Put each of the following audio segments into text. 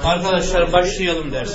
Arkadaşlar başlayalım derse.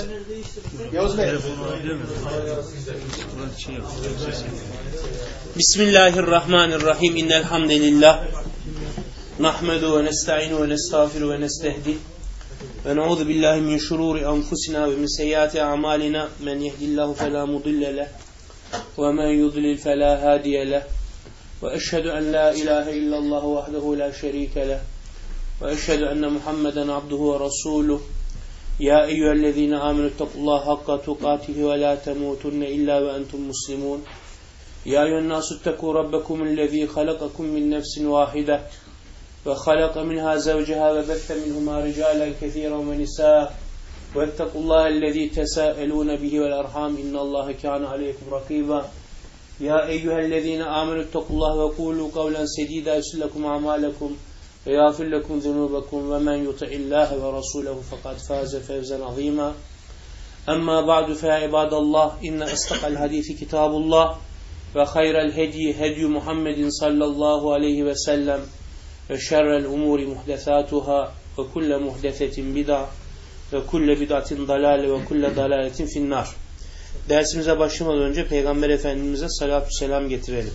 Bismillahirrahmanirrahim. İnnel hamdelillah. Nahmedu ve nesta'inu ve nestağfiru ve nestehdi. Ve na'udzu billahi min şururi enfusina ve min seyyiati a'malina. Men yehdihillahu fela mudille leh ve men yudlil fela hadiye leh. Ve eşhedü en la ilahe illallah vahdehu la şerike leh. Ve eşhedü enne Muhammeden abduhu ve rasuluh. Ya eyyühellezine amenu ittakullaha hakka tukatihi ve la temutunne illa ve entum muslimun. Ya eyyühennasu ittakû rabbekumüllezî halakakum min nefsin vâhide ve halaka minhâ zevceha ve bette minhumâ ricâlen kethîran ve nisâ ve ittakullâhellezî tesâelûne bihi vel erhâm innallâhe kâne aleykum rakîbâ. Ya eyyühellezîne amenu ittakullaha ve kûlû kavlen sedîdâ yuslih a'mâlekum ve yâfir lekum zunûbekum ve men yuti'illâhe ve rasûlehu fekad fâze fevzen azîmâ. Emmâ ba'du fe ibâdallah inne istakal hadîfi kitâbullah ve hayrel hedyi hedyu Muhammedin sallallahu aleyhi ve sellem ve şerrel umûri muhdesâtuhâ ve kulle muhdesetin bid'a ve kulle bid'atin dalâle ve kulle dalâletin finnâr. Dersimize başlamadan önce Peygamber Efendimiz'e salatu selam getirelim.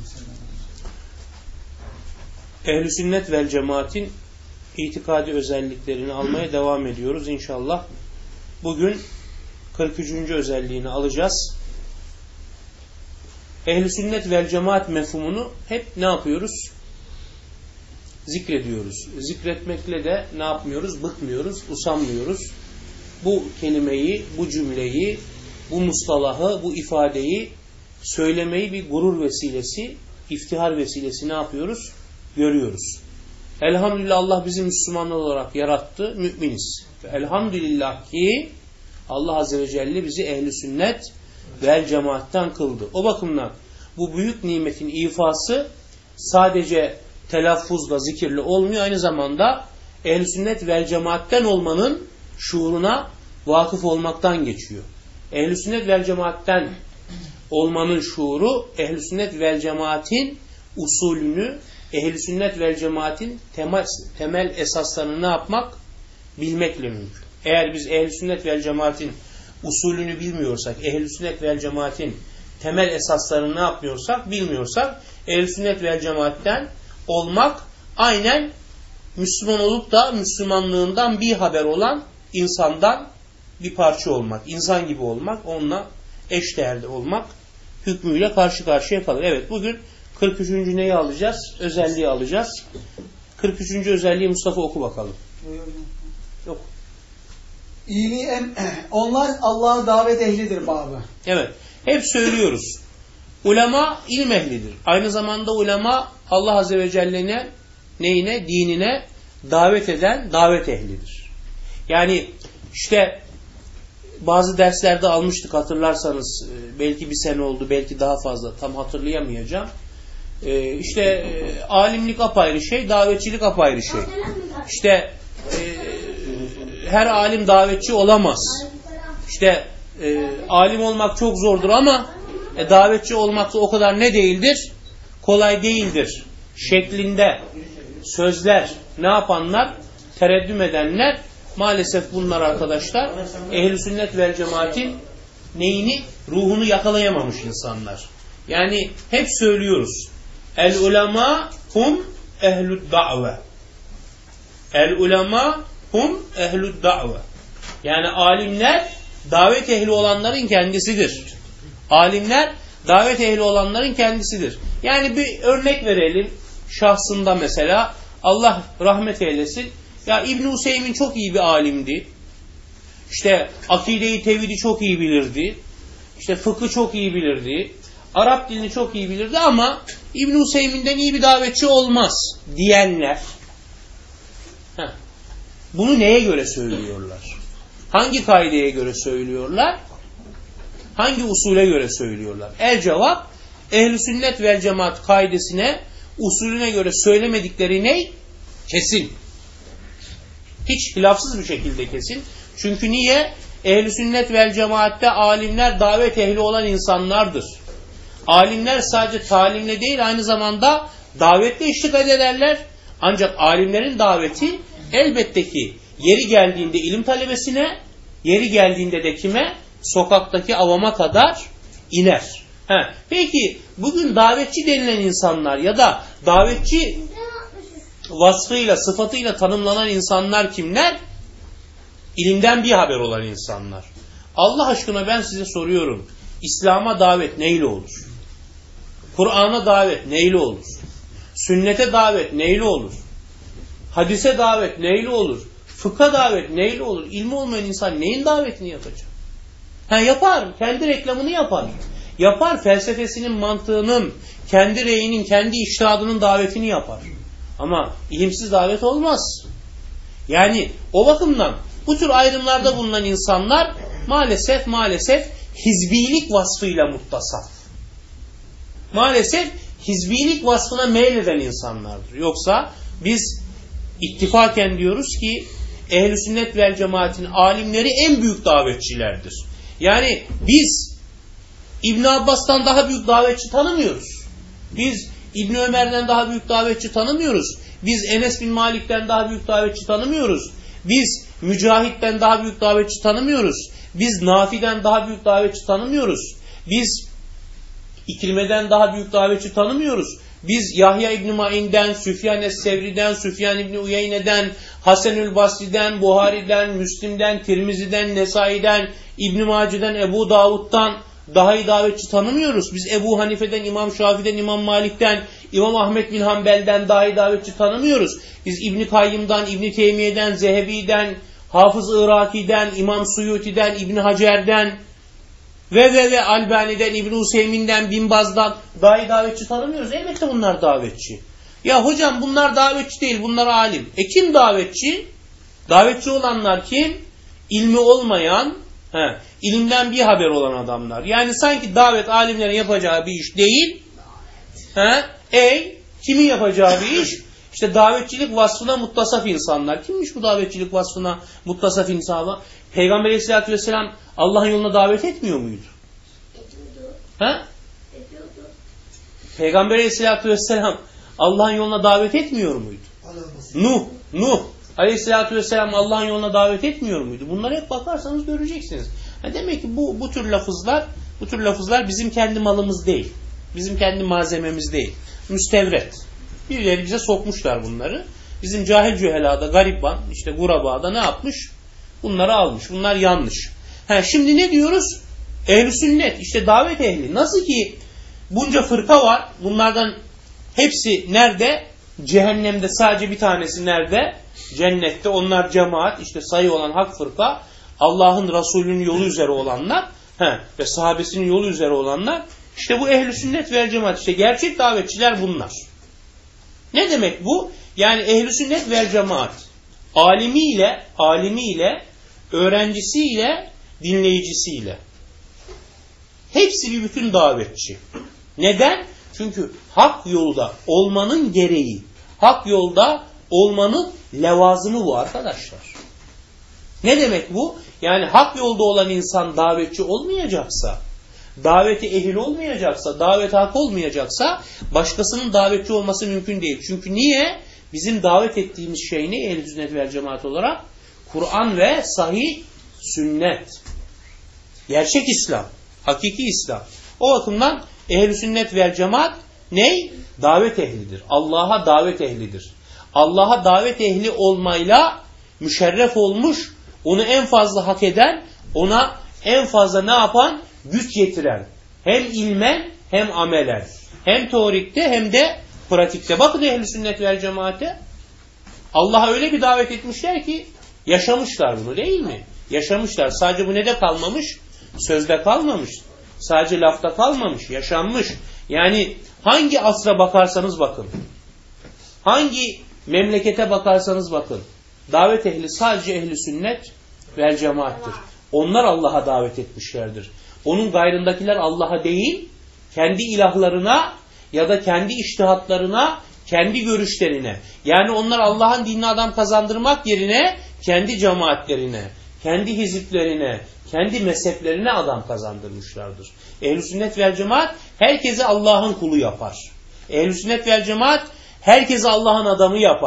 Ehl-i sünnet vel cemaatin itikadi özelliklerini almaya devam ediyoruz inşallah. Bugün 43. özelliğini alacağız. Ehl-i sünnet vel cemaat mefhumunu hep ne yapıyoruz? Zikrediyoruz. Zikretmekle de ne yapmıyoruz? Bıkmıyoruz, usanmıyoruz. Bu kelimeyi, bu cümleyi, bu mustalahı, bu ifadeyi söylemeyi bir gurur vesilesi, iftihar vesilesi ne yapıyoruz? Görüyoruz. Elhamdülillah Allah bizi Müslümanlar olarak yarattı, müminiz. Elhamdülillah ki Allah Azze ve Celle bizi ehl-i sünnet vel cemaatten kıldı. O bakımdan bu büyük nimetin ifası sadece telaffuzla, zikirle olmuyor. Aynı zamanda ehl-i sünnet vel cemaatten olmanın şuuruna vakıf olmaktan geçiyor. Ehl-i sünnet vel cemaatten olmanın şuuru, ehl-i sünnet vel cemaatin usulünü, ehl-i sünnet vel cemaatin temel esaslarını ne yapmak? Bilmekle mümkün. Eğer biz ehl-i sünnet vel cemaatin usulünü bilmiyorsak, ehl-i sünnet vel cemaatin temel esaslarını ne yapmıyorsak, bilmiyorsak, ehl-i sünnet vel cemaatten olmak aynen Müslüman olup da Müslümanlığından bir haber olan insandan bir parça olmak, insan gibi olmak, onunla eşdeğerde olmak hükmüyle karşı karşıya kalır. Evet, bugün 43. neyi alacağız? Özelliği alacağız. 43. özelliği Mustafa oku bakalım. Yok. İyiliği onlar Allah'a davet ehlidir babı. Evet. Hep söylüyoruz. Ulema ilim ehlidir. Aynı zamanda ulema Allah Azze ve Celle'ne neyine? Dinine davet eden davet ehlidir. Yani işte bazı derslerde almıştık hatırlarsanız, belki bir sene oldu, belki daha fazla, tam hatırlayamayacağım. Alimlik apayrı şey, davetçilik apayrı şey. İşte her alim davetçi olamaz. Alim olmak çok zordur ama davetçi olmak da o kadar ne değildir? Kolay değildir. Şeklinde sözler ne yapanlar? Tereddüm edenler, maalesef bunlar arkadaşlar ehl-i sünnet vel cemaatin neyini? Ruhunu yakalayamamış insanlar. Yani hep söylüyoruz. El ulema hum ehlud da've. El ulema hum ehlud da've. Yani alimler davet ehli olanların kendisidir. Alimler davet ehli olanların kendisidir. Yani bir örnek verelim şahsında mesela. Allah rahmet eylesin. Ya İbn-i Hüseyin çok iyi bir alimdi. Akide-i tevhidi çok iyi bilirdi. Fıkhı çok iyi bilirdi. Arap dilini çok iyi bilirdi ama İbn-i Hüseyin'den iyi bir davetçi olmaz diyenler. Bunu neye göre söylüyorlar? Hangi kaideye göre söylüyorlar? Hangi usule göre söylüyorlar? El cevap, ehl-i sünnet vel cemaat kaidesine, usulüne göre söylemedikleri ne? Kesin. Hiç hilafsız bir şekilde kesin. Çünkü niye? Ehl-i sünnet vel cemaatte alimler davet ehli olan insanlardır. Alimler sadece talimle değil, aynı zamanda davetle eşlik ederler. Ancak alimlerin daveti elbette ki Yeri geldiğinde ilim talebesine, yeri geldiğinde de kime? Sokaktaki avama kadar iner. Peki bugün davetçi denilen insanlar ya da davetçi vasfıyla, sıfatıyla tanımlanan insanlar kimler? İlimden bir haber olan insanlar. Allah aşkına ben size soruyorum. İslam'a davet neyle olur? Kur'an'a davet neyle olur? Sünnete davet neyle olur? Hadise davet neyle olur? Fıkha davet neyle olur? İlmi olmayan insan neyin davetini yapacak? Yapar. Kendi reklamını yapar. Yapar. Felsefesinin, mantığının, kendi reyinin, kendi içtihadının davetini yapar. Ama ilimsiz davet olmaz. Yani o bakımdan bu tür ayrımlarda bulunan insanlar maalesef hizbilik vasfıyla muttasaf. Maalesef hizbilik vasfına meyleden insanlardır. Yoksa biz ittifaken diyoruz ki Ehl-i Sünnet vel Cemaat'in alimleri en büyük davetçilerdir. Yani biz İbn Abbas'tan daha büyük davetçi tanımıyoruz. Biz İbn Ömer'den daha büyük davetçi tanımıyoruz. Biz Enes bin Malik'ten daha büyük davetçi tanımıyoruz. Biz Mücahit'ten daha büyük davetçi tanımıyoruz. Biz Nafi'den daha büyük davetçi tanımıyoruz. Biz İkrime'den daha büyük davetçi tanımıyoruz. Biz Yahya İbn Ma'in'den, Süfyan es-Sevri'den, Süfyan İbn Uyeyne'den, Hasenül Basri'den, Buhari'den, Müslim'den, Tirmizi'den, Nesai'den, İbn Mace'den, Ebu Davud'dan daha iyi davetçi tanımıyoruz. Biz Ebu Hanife'den, İmam Şafii'den, İmam Malik'ten, İmam Ahmed bin Hanbel'den daha iyi davetçi tanımıyoruz. Biz İbn Kayyım'dan, İbn Teymiye'den, Zehebi'den, Hafız Iraki'den, İmam Suyuti'den, İbn Hacer'den ve Albani'den, İbn Hüseymin'den, Bin Baz'dan daha iyi davetçi tanımıyoruz. Elbette bunlar davetçi. Ya hocam bunlar davetçi değil, bunlar alim. Kim davetçi? Davetçi olanlar kim? İlmi olmayan, ilimden bir haber olan adamlar. Yani sanki davet alimlerin yapacağı bir iş değil. Kimin yapacağı bir iş? İşte davetçilik vasfına muttasaf insanlar. Kimmiş bu davetçilik vasfına muttasaf insanlar? Peygamber Aleyhisselatü Vesselam Allah'ın yoluna davet etmiyor muydu? Ediyordu. Peygamber Aleyhisselatü Vesselam Allah'ın yoluna davet etmiyor muydu? Nuh Aleyhisselatü Vesselam Allah'ın yoluna davet etmiyor muydu? Bunlara hep bakarsanız göreceksiniz. Demek ki bu tür lafızlar bizim kendi malımız değil. Bizim kendi malzememiz değil. Müstevret. Birileri bize sokmuşlar bunları. Bizim cahil cühelada, gariban, işte gurabada ne yapmış? Bunları almış. Bunlar yanlış. Şimdi ne diyoruz? Ehl-i sünnet, işte davet ehli. Nasıl ki bunca fırka var. Bunlardan hepsi nerede? Cehennemde sadece bir tanesi nerede? Cennette. Onlar cemaat, işte sayı olan hak fırka. Allah'ın Resulü'nün yolu üzere olanlar ve sahabesinin yolu üzere olanlar. İşte bu ehl-i sünnet vel cemaat. İşte gerçek davetçiler bunlar. Ne demek bu? Yani ehl-i sünnet vel cemaat alimiyle, öğrencisiyle, dinleyicisiyle. Hepsi bir bütün davetçi. Neden? Çünkü hak yolda olmanın gereği, hak yolda olmanın levazımı bu arkadaşlar. Ne demek bu? Yani hak yolda olan insan davetçi olmayacaksa, daveti ehil olmayacaksa, daveti hak olmayacaksa başkasının davetçi olması mümkün değil. Çünkü niye? Bizim davet ettiğimiz şey ne? Ehl-i sünnet vel cemaat olarak Kur'an ve sahih sünnet. Gerçek İslam. Hakiki İslam. O bakımdan ehl-i sünnet vel cemaat ney? Davet ehlidir. Allah'a davet ehlidir. Allah'a davet ehli olmayla müşerref olmuş, onu en fazla hak eden, ona en fazla ne yapan? Güç getiren. Hem ilmen hem amelen. Hem teorikte hem de pratikte. Bakın ehl-i sünnet vel cemaate. Allah'a öyle bir davet etmişler ki yaşamışlar bunu, değil mi? Yaşamışlar. Sadece bu ne de kalmamış? Sözde kalmamış. Sadece lafta kalmamış. Yaşanmış. Yani hangi asra bakarsanız bakın. Hangi memlekete bakarsanız bakın. Davet ehli sadece ehli sünnet vel cemaattir. Onlar Allah'a davet etmişlerdir. Onun gayrındakiler Allah'a değil, kendi ilahlarına ya da kendi içtihatlarına, kendi görüşlerine. Yani onlar Allah'ın dinine adam kazandırmak yerine kendi cemaatlerine, kendi hiziplerine, kendi mezheplerine adam kazandırmışlardır. Ehl-i sünnet vel cemaat herkese Allah'ın kulu yapar. Ehl-i sünnet vel cemaat herkese Allah'ın adamı yapar.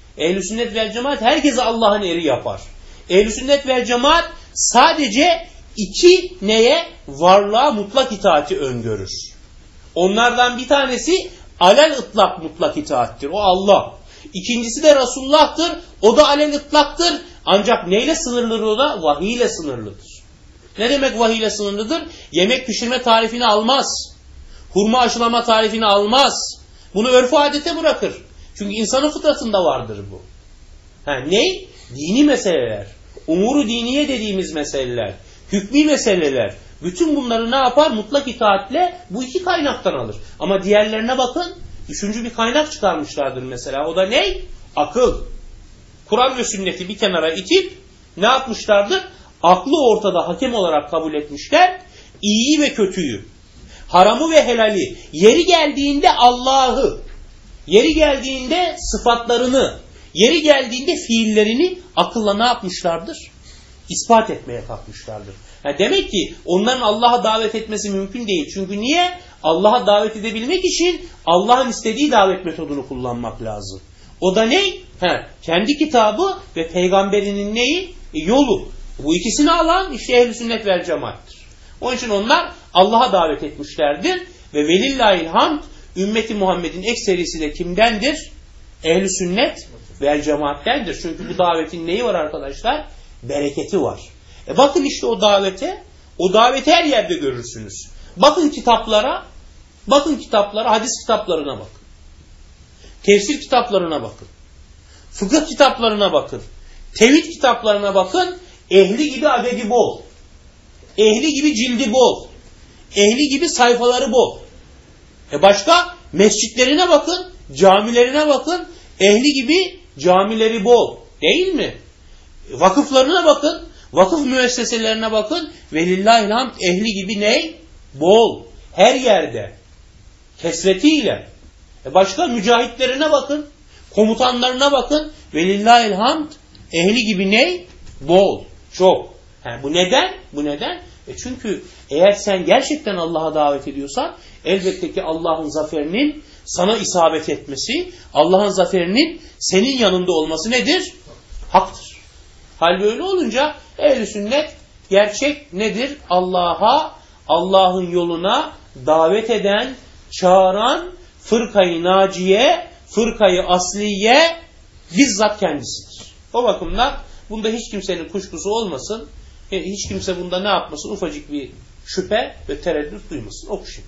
Ehl-i sünnet vel cemaat herkese Allah'ın eri yapar. Ehl-i sünnet vel cemaat sadece iki neye? Varlığa mutlak itaati öngörür. Onlardan bir tanesi alel ıtlak mutlak itaattir. O Allah. İkincisi de Resulullah'tır. O da alel ıtlaktır. Ancak neyle sınırlıdır o da? Vahiy ile sınırlıdır. Ne demek vahiy ile sınırlıdır? Yemek pişirme tarifini almaz. Hurma aşılama tarifini almaz. Bunu örf-u adete bırakır. Çünkü insanın fıtratında vardır bu. Ne? Dini meseleler. Umuru diniye dediğimiz meseleler. Hükmî meseleler. Bütün bunları ne yapar? Mutlak itaatle bu iki kaynaktan alır. Ama diğerlerine bakın. Üçüncü bir kaynak çıkarmışlardır mesela. O da ne? Akıl. Kur'an ve sünneti bir kenara itip ne yapmışlardır? Aklı ortada hakem olarak kabul etmişler. İyiyi ve kötüyü, haramı ve helali, yeri geldiğinde Allah'ı, yeri geldiğinde sıfatlarını, yeri geldiğinde fiillerini akılla ne yapmışlardır? İspat etmeye kalkmışlardır. Demek ki onların Allah'a davet etmesi mümkün değil. Çünkü niye? Allah'a davet edebilmek için Allah'ın istediği davet metodunu kullanmak lazım. O da ne? Kendi kitabı ve peygamberinin neyi? Yolu. Bu ikisini alan işte ehl-i sünnet vel cemaattir. Onun için onlar Allah'a davet etmişlerdir. Ve velillahil hamd ümmeti Muhammed'in ekserisi de kimdendir? Ehl-i sünnet vel cemaattendir. Çünkü bu davetin neyi var arkadaşlar? Bereketi var. Bakın işte o daveti her yerde görürsünüz. Bakın kitaplara, hadis kitaplarına bakın. Tefsir kitaplarına bakın. Fıkıh kitaplarına bakın. Tevhid kitaplarına bakın. Ehli gibi adedi bol. Ehli gibi cildi bol. Ehli gibi sayfaları bol. Başka? Mescitlerine bakın. Camilerine bakın. Ehli gibi camileri bol. Değil mi? Vakıflarına bakın. Vakıf müesseselerine bakın. Velillahilhamd ehli gibi ne? Bol. Her yerde. Kesretiyle. Başka? Mücahitlerine bakın. Komutanlarına bakın. Velillahilhamd ehli gibi ne? Bol. Çok. Bu neden? Bu neden? Çünkü eğer sen gerçekten Allah'a davet ediyorsan elbette ki Allah'ın zaferinin sana isabet etmesi, Allah'ın zaferinin senin yanında olması nedir? Haktır. Hal böyle olunca ehl-i sünnet gerçek nedir? Allah'ın yoluna davet eden, çağıran fırkayı naciye, fırkayı asliye bizzat kendisidir. O bakımdan bunda hiç kimsenin kuşkusu olmasın. Hiç kimse bunda ne yapmasın? Ufacık bir şüphe ve tereddüt duymasın. Oku şimdi.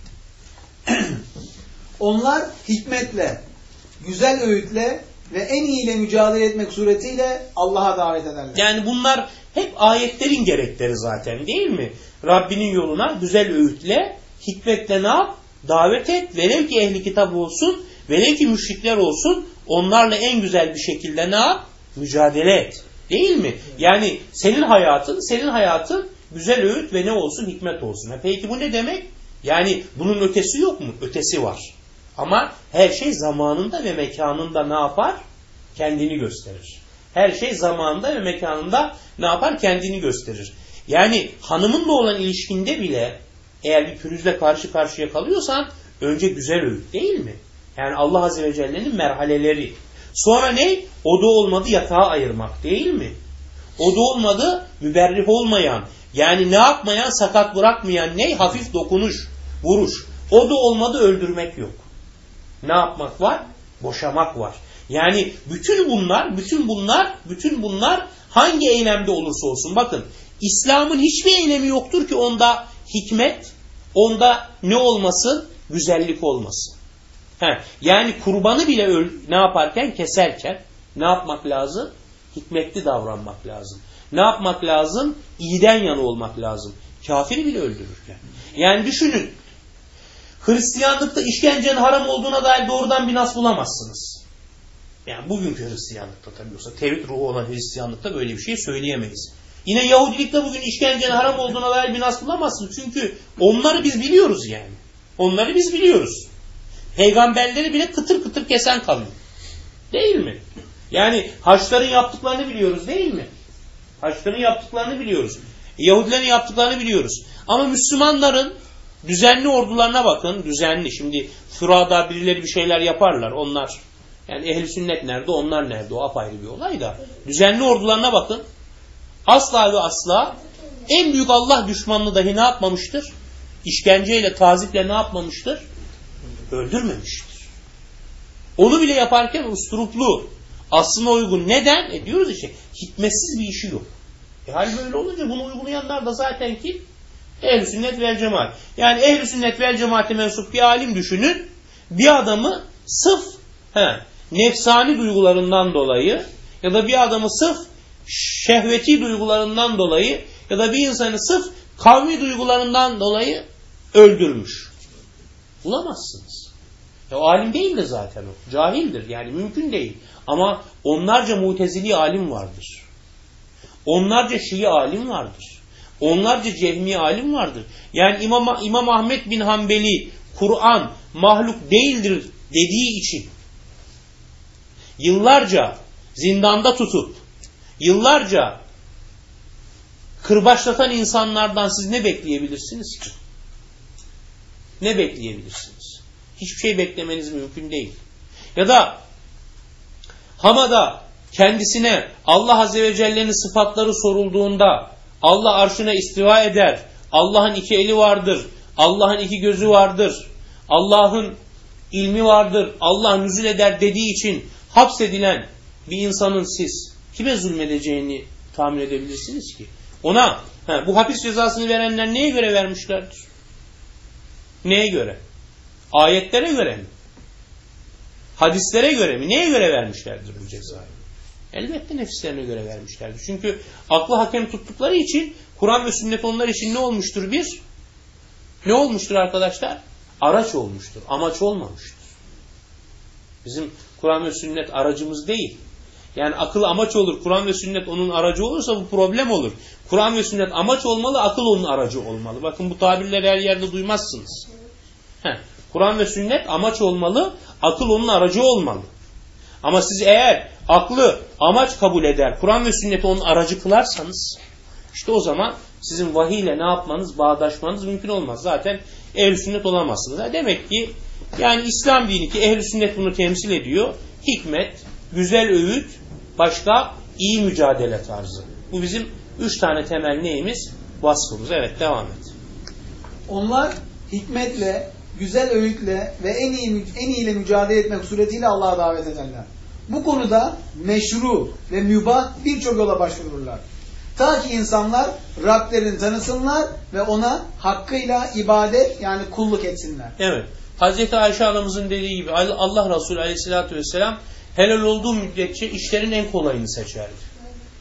Onlar hikmetle, güzel öğütle ve en iyiyle mücadele etmek suretiyle Allah'a davet ederler. Yani bunlar hep ayetlerin gerekleri zaten değil mi? Rabbinin yoluna güzel öğütle, hikmetle ne yap? Davet et. Velev ki ehli kitap olsun, velev ki müşrikler olsun, onlarla en güzel bir şekilde ne yap? Mücadele et. Değil mi? Yani senin hayatın güzel öğüt ve ne olsun? Hikmet olsun. Peki bu ne demek? Yani bunun ötesi yok mu? Ötesi var. Ama her şey zamanında ve mekanında ne yapar? Kendini gösterir. Her şey zamanında ve mekanında ne yapar? Kendini gösterir. Yani hanımınla olan ilişkinde bile eğer bir pürüzle karşı karşıya kalıyorsan önce güzel öğüt değil mi? Yani Allah Azze ve Celle'nin merhaleleri. Sonra ne? Oda olmadı yatağa ayırmak değil mi? Oda olmadı müberrih olmayan, yani ne yapmayan, sakat bırakmayan ne? Hafif dokunuş, vuruş. Oda olmadı öldürmek yok. Ne yapmak var? Boşamak var. Yani bütün bunlar hangi eylemde olursa olsun bakın İslam'ın hiçbir eylemi yoktur ki onda hikmet, onda ne olmasın? Güzellik olmasın. Yani kurbanı bile ne yaparken? Keserken ne yapmak lazım? Hikmetli davranmak lazım. Ne yapmak lazım? İyiden yana olmak lazım. Kafiri bile öldürürken. Yani düşünün. Hristiyanlıkta işkencenin haram olduğuna dair doğrudan bir nas bulamazsınız. Yani bugünkü Hristiyanlıkta tabii olsa tevhid ruhu olan Hristiyanlıkta böyle bir şey söyleyemeyiz. Yine Yahudilikte bugün işkencenin haram olduğuna dair bir nas bulamazsınız. Çünkü onları biz biliyoruz yani. Onları biz biliyoruz. Peygamberleri bile kıtır kıtır kesen kalıyor. Değil mi? Yani Haçların yaptıklarını biliyoruz değil mi? Haçların yaptıklarını biliyoruz. Yahudilerin yaptıklarını biliyoruz. Ama Müslümanların düzenli ordularına bakın. Düzenli. Şimdi fırada birileri bir şeyler yaparlar. Onlar Yani ehl-i sünnet nerede, onlar nerede? O apayrı bir olay da. Düzenli ordularına bakın. Asla ve asla en büyük Allah düşmanını dahi ne yapmamıştır? İşkenceyle, taziple ne yapmamıştır? Öldürmemiştir. Onu bile yaparken usturuplu, aslına uygun. Neden? Diyoruz işte, hikmetsiz bir işi yok. Hal böyle olunca bunu uygulayanlar da zaten kim? Ehl-i sünnet vel cemaat. Yani ehl-i sünnet vel cemaate mensup bir alim düşünün. Bir adamı sırf nefsani duygularından dolayı ya da bir adamı sırf şehveti duygularından dolayı ya da bir insanı sırf kavmi duygularından dolayı öldürmüş. Bulamazsınız. O alim değil de zaten o. Cahildir. Yani mümkün değil. Ama onlarca Mutezili alim vardır. Onlarca Şii alim vardır. Onlarca Cehmi alim vardır. Yani İmam Ahmed bin Hanbeli Kur'an mahluk değildir dediği için yıllarca zindanda tutup yıllarca kırbaçlatan insanlardan siz ne bekleyebilirsiniz ki? Ne bekleyebilirsiniz? Hiçbir şey beklemeniz mümkün değil. Ya da Hama'da kendisine Allah Azze ve Celle'nin sıfatları sorulduğunda Allah arşına istiva eder, Allah'ın iki eli vardır, Allah'ın iki gözü vardır, Allah'ın ilmi vardır, Allah nüzul eder dediği için hapsedilen bir insanın siz kime zulmedeceğini tahmin edebilirsiniz ki? Ona bu hapis cezasını verenler neye göre vermişlerdir? Neye göre? Ayetlere göre mi? Hadislere göre mi? Neye göre vermişlerdir bu cezayı? Elbette nefislerine göre vermişlerdir. Çünkü aklı hakem tuttukları için Kur'an ve sünnet onlar için ne olmuştur bir? Ne olmuştur arkadaşlar? Araç olmuştur. Amaç olmamıştır. Bizim Kur'an ve sünnet aracımız değil. Yani akıl amaç olur. Kur'an ve sünnet onun aracı olursa bu problem olur. Kur'an ve sünnet amaç olmalı, akıl onun aracı olmalı. Bakın bu tabirleri her yerde duymazsınız. Kur'an ve sünnet amaç olmalı, akıl onun aracı olmalı. Ama siz eğer aklı amaç kabul eder, Kur'an ve sünneti onun aracı kılarsanız, işte o zaman sizin vahiy ile ne yapmanız, bağdaşmanız mümkün olmaz. Zaten ehl-i sünnet olamazsınız. Demek ki yani İslam dini ki ehl-i sünnet bunu temsil ediyor. Hikmet, güzel öğüt, başka iyi mücadele tarzı. Bu bizim 3 tane temel neyimiz? Vasfımız. Evet, devam et. Onlar hikmetle, güzel öğütle ve en iyiyle mücadele etmek suretiyle Allah'a davet ederler. Bu konuda meşru ve mübah birçok yola başvururlar. Ta ki insanlar Rablerini tanısınlar ve ona hakkıyla ibadet yani kulluk etsinler. Evet. Hazreti Ayşe anamızın dediği gibi Allah Resulü Aleyhisselatü Vesselam helal olduğu müddetçe işlerin en kolayını seçerdi.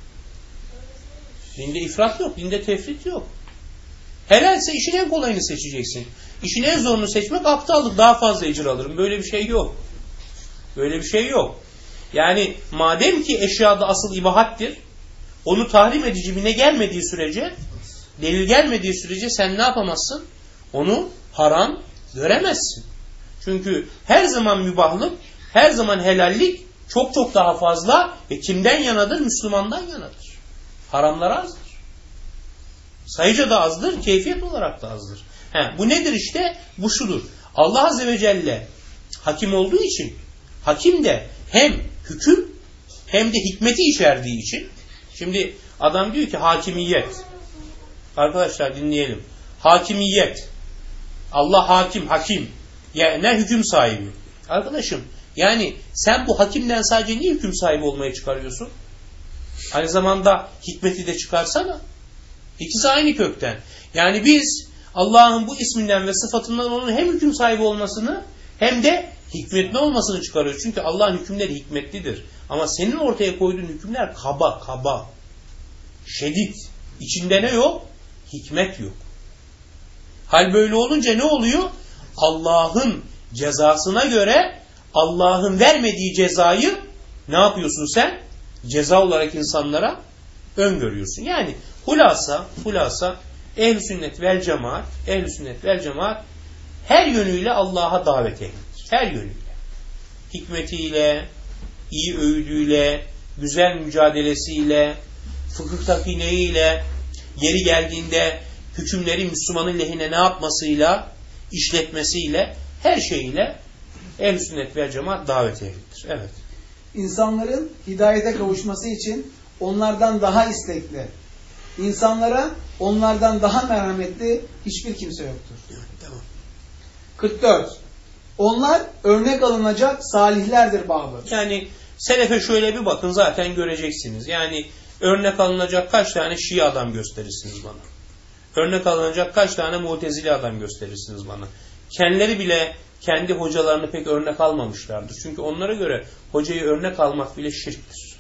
Dinde ifrat yok, dinde tefrit yok. Helalse işin en kolayını seçeceksin. İşin en zorunu seçmek aptallık, daha fazla ecir alırım. Böyle bir şey yok. Böyle bir şey yok. Yani madem ki eşyada asıl ibahattir, onu tahrim edici birine gelmediği sürece, delil gelmediği sürece sen ne yapamazsın? Onu haram göremezsin. Çünkü her zaman mübahlık, her zaman helallik çok çok daha fazla ve kimden yanadır? Müslümandan yanadır. Haramlar azdır. Sayıca da azdır, keyfiyet olarak da azdır. Bu nedir işte? Bu şudur. Allah Azze ve Celle hakim olduğu için, hakim de hem hüküm hem de hikmeti içerdiği için. Şimdi adam diyor ki hakimiyet. Arkadaşlar dinleyelim. Hakimiyet. Allah hakim, hakim. Yani ne hüküm sahibi. Arkadaşım yani sen bu hakimden sadece niye hüküm sahibi olmaya çıkarıyorsun? Aynı zamanda hikmeti de çıkarsana. İkisi aynı kökten. Yani biz Allah'ın bu isminden ve sıfatından onun hem hüküm sahibi olmasını hem de hikmetli olmasını çıkarıyoruz. Çünkü Allah'ın hükümleri hikmetlidir. Ama senin ortaya koyduğun hükümler kaba. Şedid. İçinde ne yok? Hikmet yok. Hal böyle olunca ne oluyor? Allah'ın cezasına göre Allah'ın vermediği cezayı ne yapıyorsun sen? Ceza olarak insanlara öngörüyorsun. Yani hulasa ehl-i sünnet vel cemaat her yönüyle Allah'a davet edilir. Her yönüyle. Hikmetiyle, iyi öğüdüyle, güzel mücadelesiyle, fıkıh takineyle, yeri geldiğinde hükümleri Müslümanın lehine ne yapmasıyla, işletmesiyle, her şeyiyle Ehl-i sünnet ve cemaat davet ehlidir. Evet. İnsanların hidayete kavuşması için onlardan daha istekli, insanlara onlardan daha merhametli hiçbir kimse yoktur. Tamam. 44. Onlar örnek alınacak salihlerdir babı. Yani selefe şöyle bir bakın, zaten göreceksiniz. Yani örnek alınacak kaç tane Şii adam gösterirsiniz bana? Örnek alınacak kaç tane Mu'tezili adam gösterirsiniz bana? Kendileri bile kendi hocalarını pek örnek almamışlardır. Çünkü onlara göre hocayı örnek almak bile şirktir.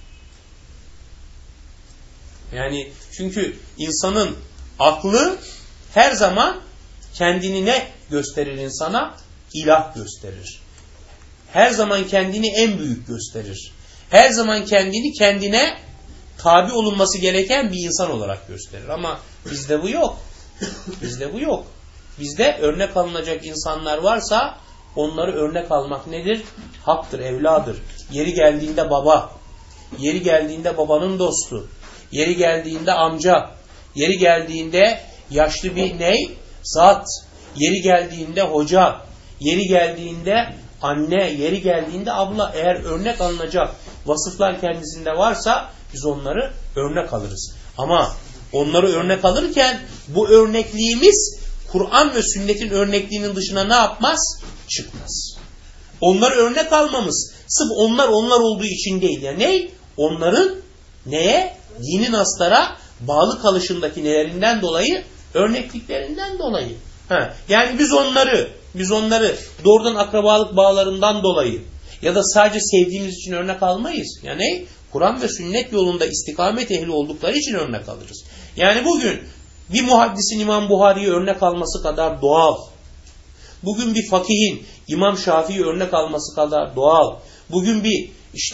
Yani çünkü insanın aklı her zaman kendini ne gösterir insana? İlah gösterir. Her zaman kendini en büyük gösterir. Her zaman kendini kendine tabi olunması gereken bir insan olarak gösterir. Ama bizde bu yok. Bizde bu yok. Bizde örnek alınacak insanlar varsa onları örnek almak nedir? Haktır, evladır. Yeri geldiğinde baba, yeri geldiğinde babanın dostu, yeri geldiğinde amca, yeri geldiğinde yaşlı bir ney? Zat, yeri geldiğinde hoca, yeri geldiğinde anne, yeri geldiğinde abla. Eğer örnek alınacak vasıflar kendisinde varsa biz onları örnek alırız. Ama onları örnek alırken bu örnekliğimiz Kur'an ve sünnetin örnekliğinin dışına ne yapmaz? Çıkmaz. Onları örnek almamız sırf onlar olduğu için değil. Yani ne? Onların neye? Dinin aslara bağlı kalışındaki nelerinden dolayı? Örnekliklerinden dolayı. Yani biz onları doğrudan akrabalık bağlarından dolayı ya da sadece sevdiğimiz için örnek almayız. Yani Kur'an ve sünnet yolunda istikamet ehli oldukları için örnek alırız. Yani bugün bir muhaddisin İmam Buhari'yi örnek alması kadar doğal. Bugün bir fakihin İmam Şafii'yi örnek alması kadar doğal. Bugün bir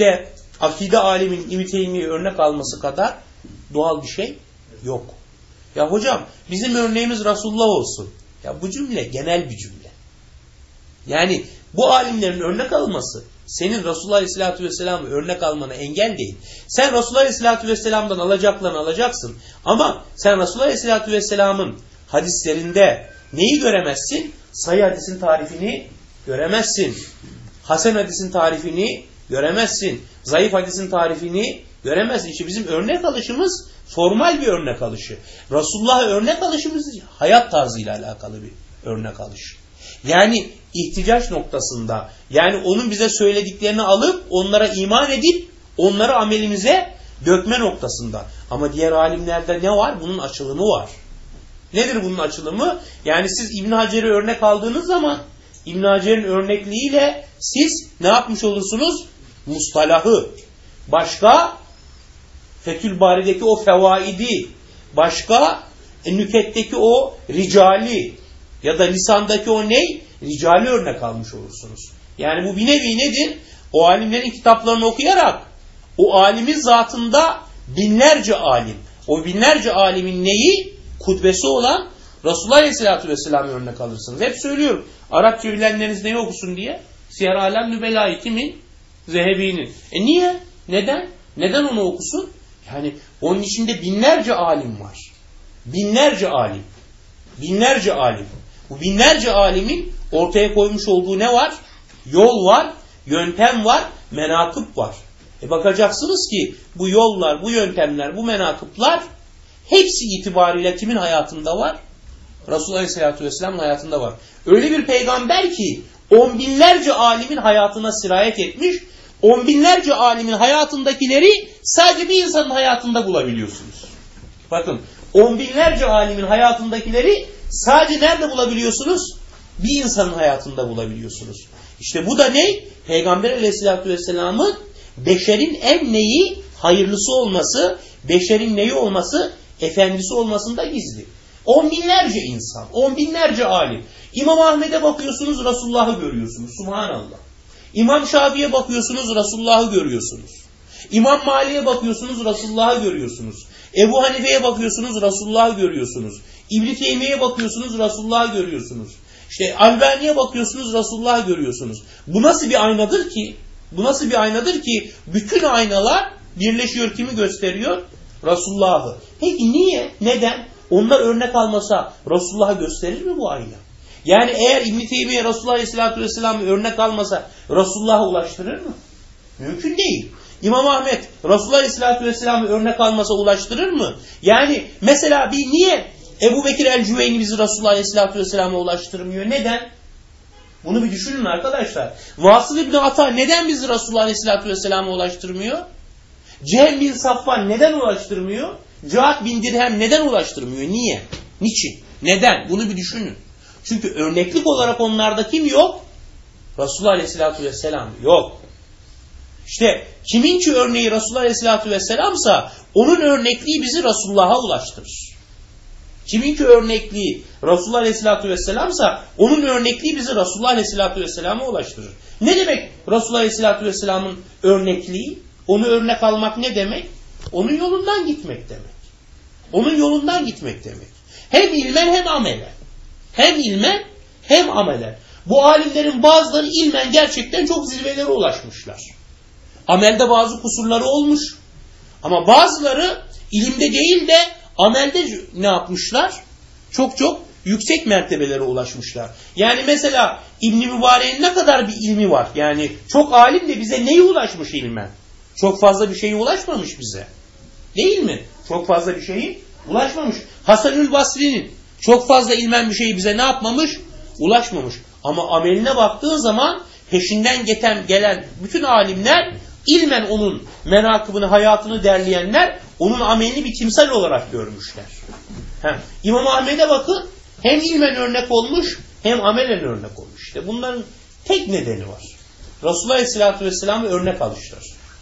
akide alimin İbn Teymiye'yi örnek alması kadar doğal bir şey yok. Ya hocam bizim örneğimiz Resulullah olsun. Ya bu cümle genel bir cümle. Yani bu alimlerin örnek alınması senin Resulullah Aleyhisselatü Vesselam'ı örnek almana engel değil. Sen Resulullah Aleyhisselatü Vesselam'dan alacaklarını alacaksın. Ama sen Resulullah Aleyhisselatü Vesselam'ın hadislerinde neyi göremezsin? Sahih hadisin tarifini göremezsin. Hasen hadisin tarifini göremezsin. Zayıf hadisin tarifini göremezsin. İşte bizim örnek alışımız formal bir örnek alışı. Resulullah'a örnek alışımız hayat tarzıyla alakalı bir örnek alışı. Yani ihtiyaç noktasında, yani onun bize söylediklerini alıp onlara iman edip onları amelimize dökme noktasında. Ama diğer alimlerde ne var? Bunun açılımı var. Nedir bunun açılımı? Yani siz İbn Hacer'i örnek aldığınız zaman İbn Hacer'in örnekliğiyle siz ne yapmış olursunuz? Mustalahı, başka Fethül Bari'deki o fevaidi, başka Nüket'teki o ricali ya da lisandaki o ney? Ricali örnek almış olursunuz. Yani bu bir nevi nedir? O alimlerin kitaplarını okuyarak o alimin zatında binlerce alim, o binlerce alimin neyi? Kudvesi olan Resulullah Aleyhisselatü Vesselam'ı örnek alırsınız. Hep söylüyorum. Arapça bilenleriniz neyi okusun diye? Siyer Alem Nübela'yı kimin? Zehebi'nin. Niye? Neden? Neden onu okusun? Yani onun içinde binlerce alim var. Binlerce alim. Binlerce alim. Bu binlerce alimin ortaya koymuş olduğu ne var? Yol var, yöntem var, menakıb var. Bakacaksınız ki bu yollar, bu yöntemler, bu menakıplar hepsi itibariyle kimin hayatında var? Resulullah Aleyhisselatü Vesselam'ın hayatında var. Öyle bir peygamber ki on binlerce alimin hayatına sirayet etmiş, on binlerce alimin hayatındakileri sadece bir insanın hayatında bulabiliyorsunuz. Bakın, on binlerce alimin hayatındakileri sadece nerede bulabiliyorsunuz? Bir insanın hayatında bulabiliyorsunuz. İşte bu da ne? Peygamber Aleyhisselatü Vesselam'ın beşerin en neyi? Hayırlısı olması, beşerin neyi olması? Efendisi olmasında gizli. On binlerce insan, on binlerce alim. İmam Ahmet'e bakıyorsunuz, Resulullah'ı görüyorsunuz. Subhanallah. İmam Şafii'ye bakıyorsunuz, Resulullah'ı görüyorsunuz. İmam Malik'e bakıyorsunuz, Resulullah'ı görüyorsunuz. Ebu Hanife'ye bakıyorsunuz, Resulullah'ı görüyorsunuz. İbn Teymiye'ye bakıyorsunuz, Resulullah'ı görüyorsunuz. Albani'ye bakıyorsunuz, Resulullah'ı görüyorsunuz. Bu nasıl bir aynadır ki? Bu nasıl bir aynadır ki bütün aynalar birleşiyor, kimi gösteriyor? Resulullah'ı. Peki niye? Neden? Onlar örnek almasa Resulullah'ı gösterir mi bu ayna? Yani eğer İbn-i Teymiye Resulullah Aleyhisselatü Vesselam'ı örnek almasa Resulullah'a ulaştırır mı? Mümkün değil. İmam Ahmet Resulullah Aleyhisselatü Vesselam'ı örnek almasa ulaştırır mı? Yani mesela niye Ebu Bekir el-Cüveyni bizi Resulullah Aleyhisselatü Vesselam'a ulaştırmıyor? Neden? Bunu bir düşünün arkadaşlar. Vasıl İbni Ata neden bizi Resulullah Aleyhisselatü Vesselam'a ulaştırmıyor? Cehm bin Safvan neden ulaştırmıyor? Cahat bin Dirhem neden ulaştırmıyor? Niye? Niçin? Neden? Bunu bir düşünün. Çünkü örneklik olarak onlarda kim yok? Resulullah Aleyhisselatü Vesselam yok. İşte kiminki örneği Resulullah Aleyhisselatü Vesselam'sa onun örnekliği bizi Resulullah'a ulaştırır. Kiminki örnekliği Resulullah Aleyhisselatü Vesselam'sa onun örnekliği bizi Resulullah Aleyhisselatü Vesselam'a ulaştırır. Ne demek Resulullah Aleyhisselatü Vesselam'ın örnekliği? Onu örnek almak ne demek? Onun yolundan gitmek demek. Onun yolundan gitmek demek. Hem ilmen hem amelen. Hem ilmen hem amelen. Bu alimlerin bazıları ilmen gerçekten çok zirvelere ulaşmışlar. Amelde bazı kusurları olmuş. Ama bazıları ilimde değil de amelde ne yapmışlar? Çok çok yüksek mertebelere ulaşmışlar. Yani mesela İbn-i Mübarek'in ne kadar bir ilmi var? Yani çok alim de bize neye ulaşmış ilmen? Çok fazla bir şeye ulaşmamış bize. Değil mi? Çok fazla bir şeye ulaşmamış. Hasanül Basri'nin çok fazla ilmen bir şeyi bize ne yapmamış? Ulaşmamış. Ama ameline baktığın zaman peşinden gelen bütün alimler ilmen onun menakıbını, hayatını derleyenler onun amelini bir timsal olarak görmüşler. İmam Ahmet'e bakın, hem ilmen örnek olmuş hem amelen örnek olmuş. İşte bunların tek nedeni var. Resulullah Aleyhisselatü Vesselam'ı örnek alışlar.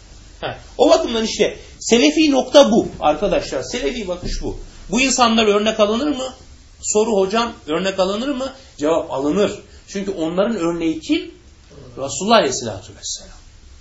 O bakımdan işte selefi nokta bu arkadaşlar. Selefi bakış bu. Bu insanlar örnek alınır mı? Soru hocam, örnek alınır mı? Cevap alınır. Çünkü onların örneği kim? Resulullah Aleyhisselatü Vesselam.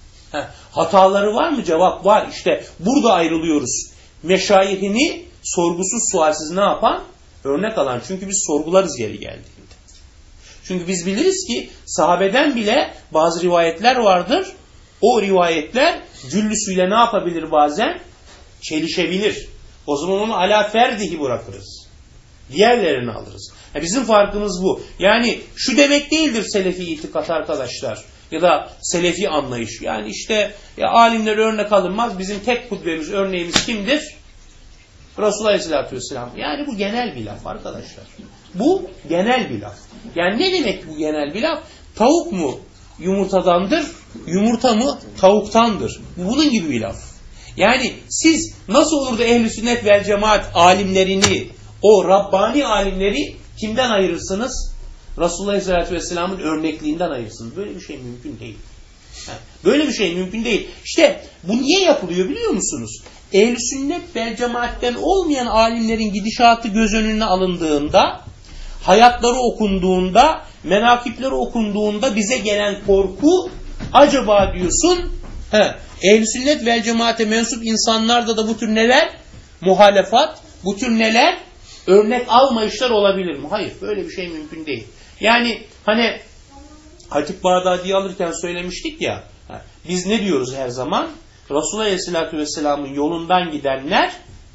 Hataları var mı? Cevap var. İşte burada ayrılıyoruz. Meşayihini sorgusuz sualsiz ne yapan? Örnek alan. Çünkü biz sorgularız yeri geldiğinde. Çünkü biz biliriz ki sahabeden bile bazı rivayetler vardır. O rivayetler cüllüsüyle ne yapabilir bazen? Çelişebilir. O zaman onu ala ferdihi bırakırız. Diğerlerini alırız. Bizim farkımız bu. Yani şu demek değildir selefi itikat arkadaşlar. Ya da selefi anlayış. Yani işte alimler örnek alınmaz. Bizim tek kudvemiz, örneğimiz kimdir? Resulullah Aleyhisselatü Vesselam. Yani bu genel bir laf arkadaşlar. Bu genel bir laf. Yani ne demek bu genel bir laf? Tavuk mu yumurtadandır? Yumurta mı tavuktandır? Bunun gibi bir laf. Yani siz nasıl olur da ehl-i sünnet vel cemaat alimlerini, o Rabbani alimleri kimden ayırırsınız? Resulullah Aleyhisselatü Vesselam'ın örnekliğinden ayırırsınız. Böyle bir şey mümkün değil. Böyle bir şey mümkün değil. İşte bu niye yapılıyor biliyor musunuz? Ehl-i sünnet vel cemaatten olmayan alimlerin gidişatı göz önüne alındığında, hayatları okunduğunda, menakipleri okunduğunda bize gelen korku, acaba diyorsun, ehl-i sünnet vel cemaate mensup insanlarda da bu tür neler? Muhalefat, bu tür neler? Örnek almayışlar olabilir mi? Hayır, böyle bir şey mümkün değil. Yani hani Hatip Bağdadi'yi alırken söylemiştik ya, biz ne diyoruz her zaman? Resulullah Aleyhisselatü Vesselam'ın yolundan gidenler,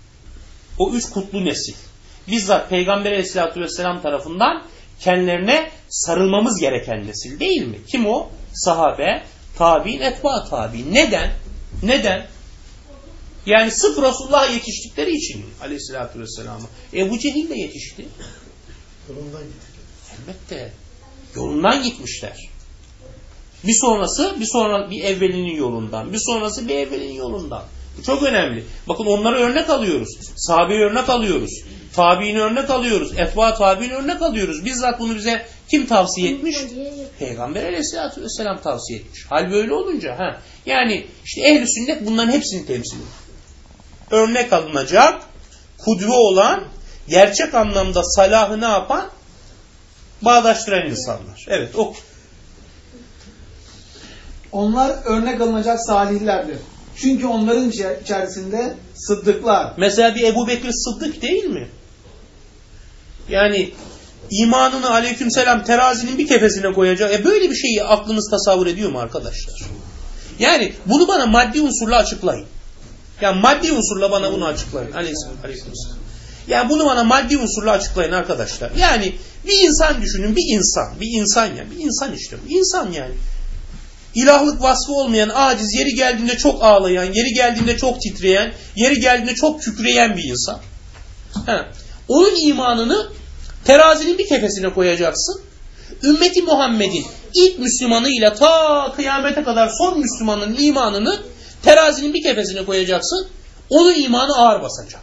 o üç kutlu nesil. Bizzat Peygamber Aleyhisselatü Vesselam tarafından kendilerine sarılmamız gereken nesil değil mi? Kim o? Sahabe, tabi'in, etba tabi'in. Neden? Neden? Yani sırf Resulullah'a yetiştikleri için Aleyhisselatü Vesselam'a. Ebu Cehil de yetişti. Yolundan gittik. Elbette. Yolundan gitmişler. Bir evvelinin yolundan. Bir sonrası bir evvelinin yolundan. Bu çok önemli. Bakın onları örnek alıyoruz. Sahabeyi örnek alıyoruz. Tabiini örnek alıyoruz. Etba tabiini örnek alıyoruz. Bizzat bunu bize kim tavsiye etmiş? Peygamber Aleyhisselatü Vesselam tavsiye etmiş. Hal böyle olunca. Yani işte ehl-i sünnet bunların hepsini temsil ediyor. Örnek alınacak, kudve olan, gerçek anlamda salahı ne yapan? Bağdaştıran insanlar. Evet, o. Onlar örnek alınacak salihlerdir. Çünkü onların içerisinde sıddıklar. Mesela bir Ebu Bekir Sıddık değil mi? Yani imanını aleykümselam terazinin bir kefesine koyacak. Böyle bir şeyi aklınız tasavvur ediyor mu arkadaşlar? Yani bunu bana maddi unsurla açıklayın. Yani maddi unsurla bana bunu açıklayın. Aleykümselam. Yani bunu bana maddi unsurla açıklayın arkadaşlar. Yani bir insan düşünün, bir insan işte. İnsan yani. İlahlık vasfı olmayan, aciz, yeri geldiğinde çok ağlayan, yeri geldiğinde çok titreyen, yeri geldiğinde çok kükreyen bir insan. Onun imanını terazinin bir kefesine koyacaksın. Ümmeti Muhammed'in ilk Müslümanıyla ta kıyamete kadar son Müslümanın imanını terazinin bir kefesine koyacaksın. Onun imanı ağır basacak.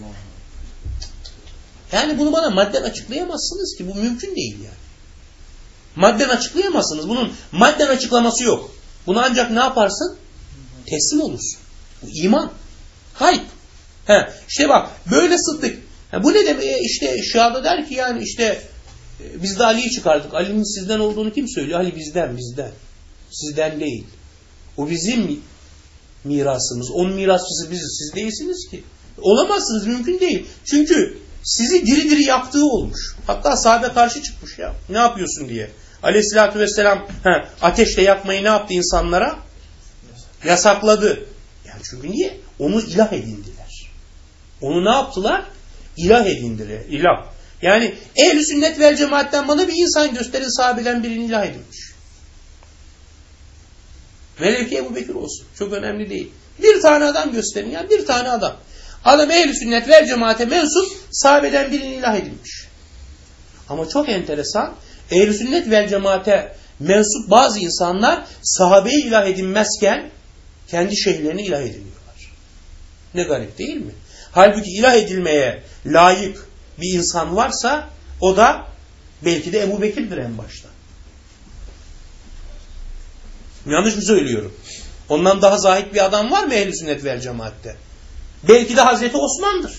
Yani bunu bana madden açıklayamazsınız ki. Bu mümkün değil yani. Madden açıklayamazsınız. Bunun madden açıklaması yok. Bunu ancak ne yaparsın? Teslim olursun. Bu iman. Hayp. İşte bak böyle Sıddık. Bu ne demek? İşte Şia'da der ki yani işte biz de Ali'yi çıkardık. Ali'nin sizden olduğunu kim söylüyor? Ali bizden. Sizden değil. O bizim mirasımız. Onun mirasçısı biziz. Siz değilsiniz ki. Olamazsınız. Mümkün değil. Çünkü sizi diri diri yaktığı olmuş. Hatta sahabe karşı çıkmış ya. Ne yapıyorsun diye. Aleyhissalatü vesselam ateşle yakmayı ne yaptı insanlara? Yasakladı. Yani çünkü niye? Onu ilah edindiler. Onu ne yaptılar? İlah edindiler. İlah. Yani ehl-i sünnet vel cemaatten bana bir insan gösterin, sahabeden birini ilah edinmiş. Velev ki Ebu Bekir olsun. Çok önemli değil. Bir tane adam gösterin ya. Bir tane adam. Adam ehl-i sünnet vel cemaate mensup, sahabeden birini ilah edinmiş. Ama çok enteresan. Ehl-i sünnet vel cemaate mensup bazı insanlar sahabeyi ilah edinmezken kendi şeyhlerini ilah ediniyorlar. Ne garip değil mi? Halbuki ilah edilmeye layık bir insan varsa o da belki de Ebu Bekir'dir en başta. Yanlış mı söylüyorum? Ondan daha zahid bir adam var mı ehl-i sünnet vel cemaatte? Belki de Hazreti Osman'dır.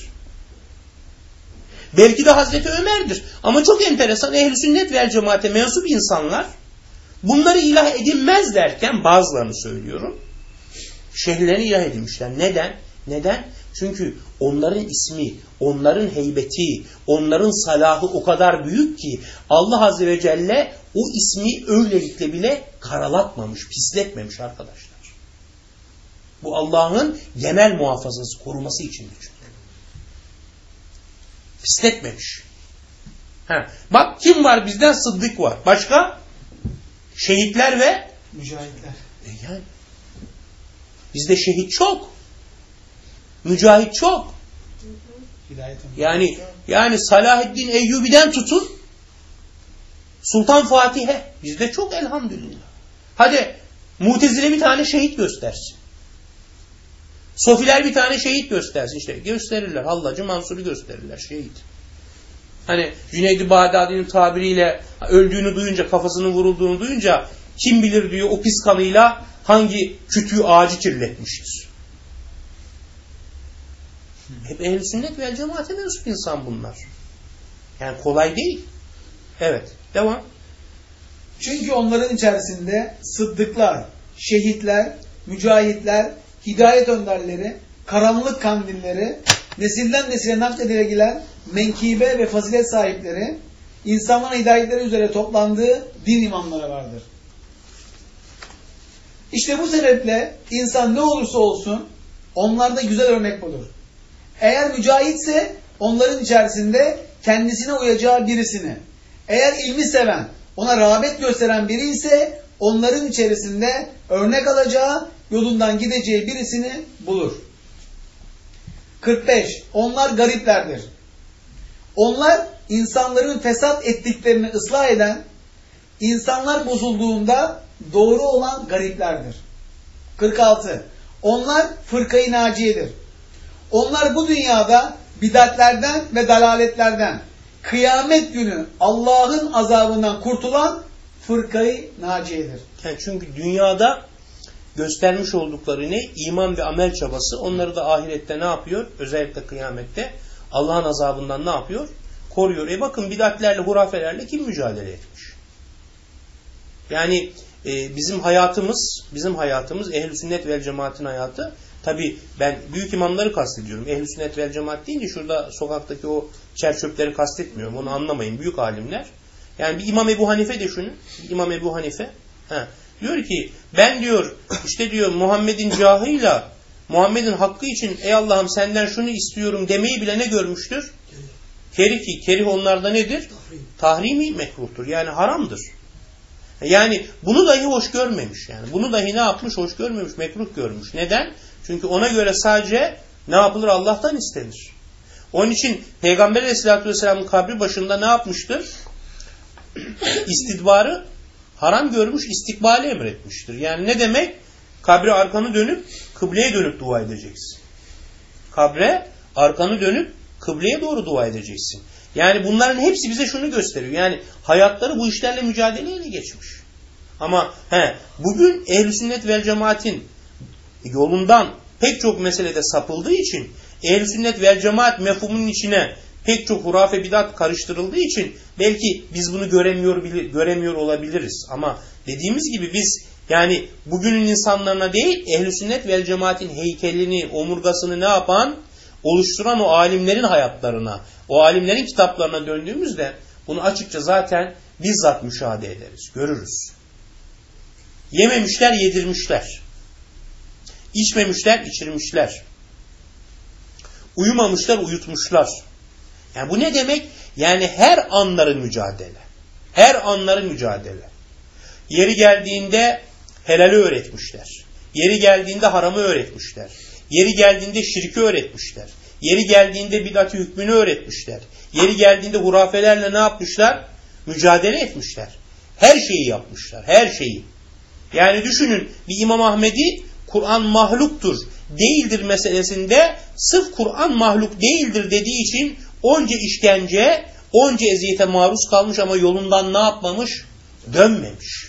Belki de Hazreti Ömer'dir. Ama çok enteresan, ehl-i sünnet vel cemaate mensup insanlar bunları ilah edinmez derken, bazılarını söylüyorum, şeyhlerini ilah edinmişler. Neden? Çünkü onların ismi, onların heybeti, onların salahı o kadar büyük ki Allah Azze ve Celle o ismi öylelikle bile karalatmamış, pisletmemiş arkadaşlar. Bu Allah'ın genel muhafazası, koruması içindir çünkü. Pisletmemiş. Bak kim var bizden? Sıddık var. Başka? Şehitler ve mücahitler. Yani bizde şehit çok. Mücahit çok. Yani Salahaddin Eyyubi'den tutun Sultan Fatih'e. Bizde çok elhamdülillah. Hadi Mutezile bir tane şehit göstersin. Sofiler bir tane şehit göstersin. İşte gösterirler. Hallacı Mansur'u gösterirler. Şehit. Hani Cüneyd-i Bağdadi'nin tabiriyle öldüğünü duyunca, kafasının vurulduğunu duyunca kim bilir diyor o pis kanıyla hangi kütüğü ağacı kirletmiştir. Hep ehl-i sünnet vel cemaate mensup insan bunlar. Yani kolay değil. Evet. Devam. Çünkü onların içerisinde sıddıklar, şehitler, mücahitler, hidayet önderleri, karanlık kandilleri, nesilden nesile nakledilen menkibe ve fazilet sahipleri, insanların hidayetleri üzere toplandığı din imamları vardır. İşte bu sebeple insan ne olursa olsun onlarda güzel örnek bulur. Eğer mücahitse onların içerisinde kendisine uyacağı birisini, eğer ilmi seven, ona rağbet gösteren biri ise onların içerisinde örnek alacağı, yolundan gideceği birisini bulur. 45. Onlar gariplerdir. Onlar insanların fesat ettiklerini ıslah eden, insanlar bozulduğunda doğru olan gariplerdir. 46. Onlar fırkayı naciyedir. Onlar bu dünyada bidatlerden ve dalaletlerden, kıyamet günü Allah'ın azabından kurtulan fırkayı naciyedir. Yani çünkü dünyada göstermiş oldukları ne? İman ve amel çabası. Onları da ahirette ne yapıyor? Özellikle kıyamette Allah'ın azabından ne yapıyor? Koruyor. Bakın bidatlerle, hurafelerle kim mücadele etmiş? Yani bizim hayatımız ehl-i sünnet vel cemaatin hayatı. Tabi ben büyük imamları kastediyorum. Ehl-i sünnet vel cemaat deyince şurada sokaktaki o çerçöpleri kastetmiyorum. Onu anlamayın. Büyük alimler. Yani bir İmam Ebu Hanife düşünün. İmam Ebu Hanife. Diyor ki ben diyor işte diyor Muhammed'in cahıyla Muhammed'in hakkı için ey Allah'ım senden şunu istiyorum demeyi bile ne görmüştür? Kerih. Kerih onlarda nedir? Tahrimi mekruhtur. Yani haramdır. Yani bunu dahi hoş görmemiş. Yani bunu dahi ne yapmış? Hoş görmemiş, mekruh görmüş. Neden? Çünkü ona göre sadece ne yapılır? Allah'tan istenir. Onun için Peygamber Aleyhisselatü Vesselam'ın kabri başında ne yapmıştır? İstidbarı haram görmüş, istikbali emretmiştir. Yani ne demek? Kabre arkanı dönüp, kıbleye dönüp dua edeceksin. Kabre arkanı dönüp, kıbleye doğru dua edeceksin. Yani bunların hepsi bize şunu gösteriyor. Yani hayatları bu işlerle mücadeleyle geçmiş. Ama bugün Ehl-i Sünnet vel Cemaat'in yolundan pek çok meselede sapıldığı için, Ehl-i Sünnet vel Cemaat mefhumunun içine pek çok hurafe bidat karıştırıldığı için belki biz bunu göremiyor olabiliriz. Ama dediğimiz gibi biz yani bugünün insanlarına değil, Ehl-i Sünnet vel Cemaat'in heykelini, omurgasını ne yapan, oluşturan o alimlerin hayatlarına, o alimlerin kitaplarına döndüğümüzde bunu açıkça zaten bizzat müşahede ederiz, görürüz. Yememişler, yedirmişler. İçmemişler, içirmişler. Uyumamışlar, uyutmuşlar. Yani bu ne demek? Yani her anları mücadele. Her anları mücadele. Yeri geldiğinde helali öğretmişler. Yeri geldiğinde haramı öğretmişler. Yeri geldiğinde şirki öğretmişler. Yeri geldiğinde bid'at hükmünü öğretmişler. Yeri geldiğinde hurafelerle ne yapmışlar? Mücadele etmişler. Her şeyi yapmışlar. Her şeyi. Yani düşünün bir İmam Ahmedi Kur'an mahluktur, değildir meselesinde sırf Kur'an mahluk değildir dediği için onca işkence, onca eziyete maruz kalmış ama yolundan ne yapmamış? Dönmemiş.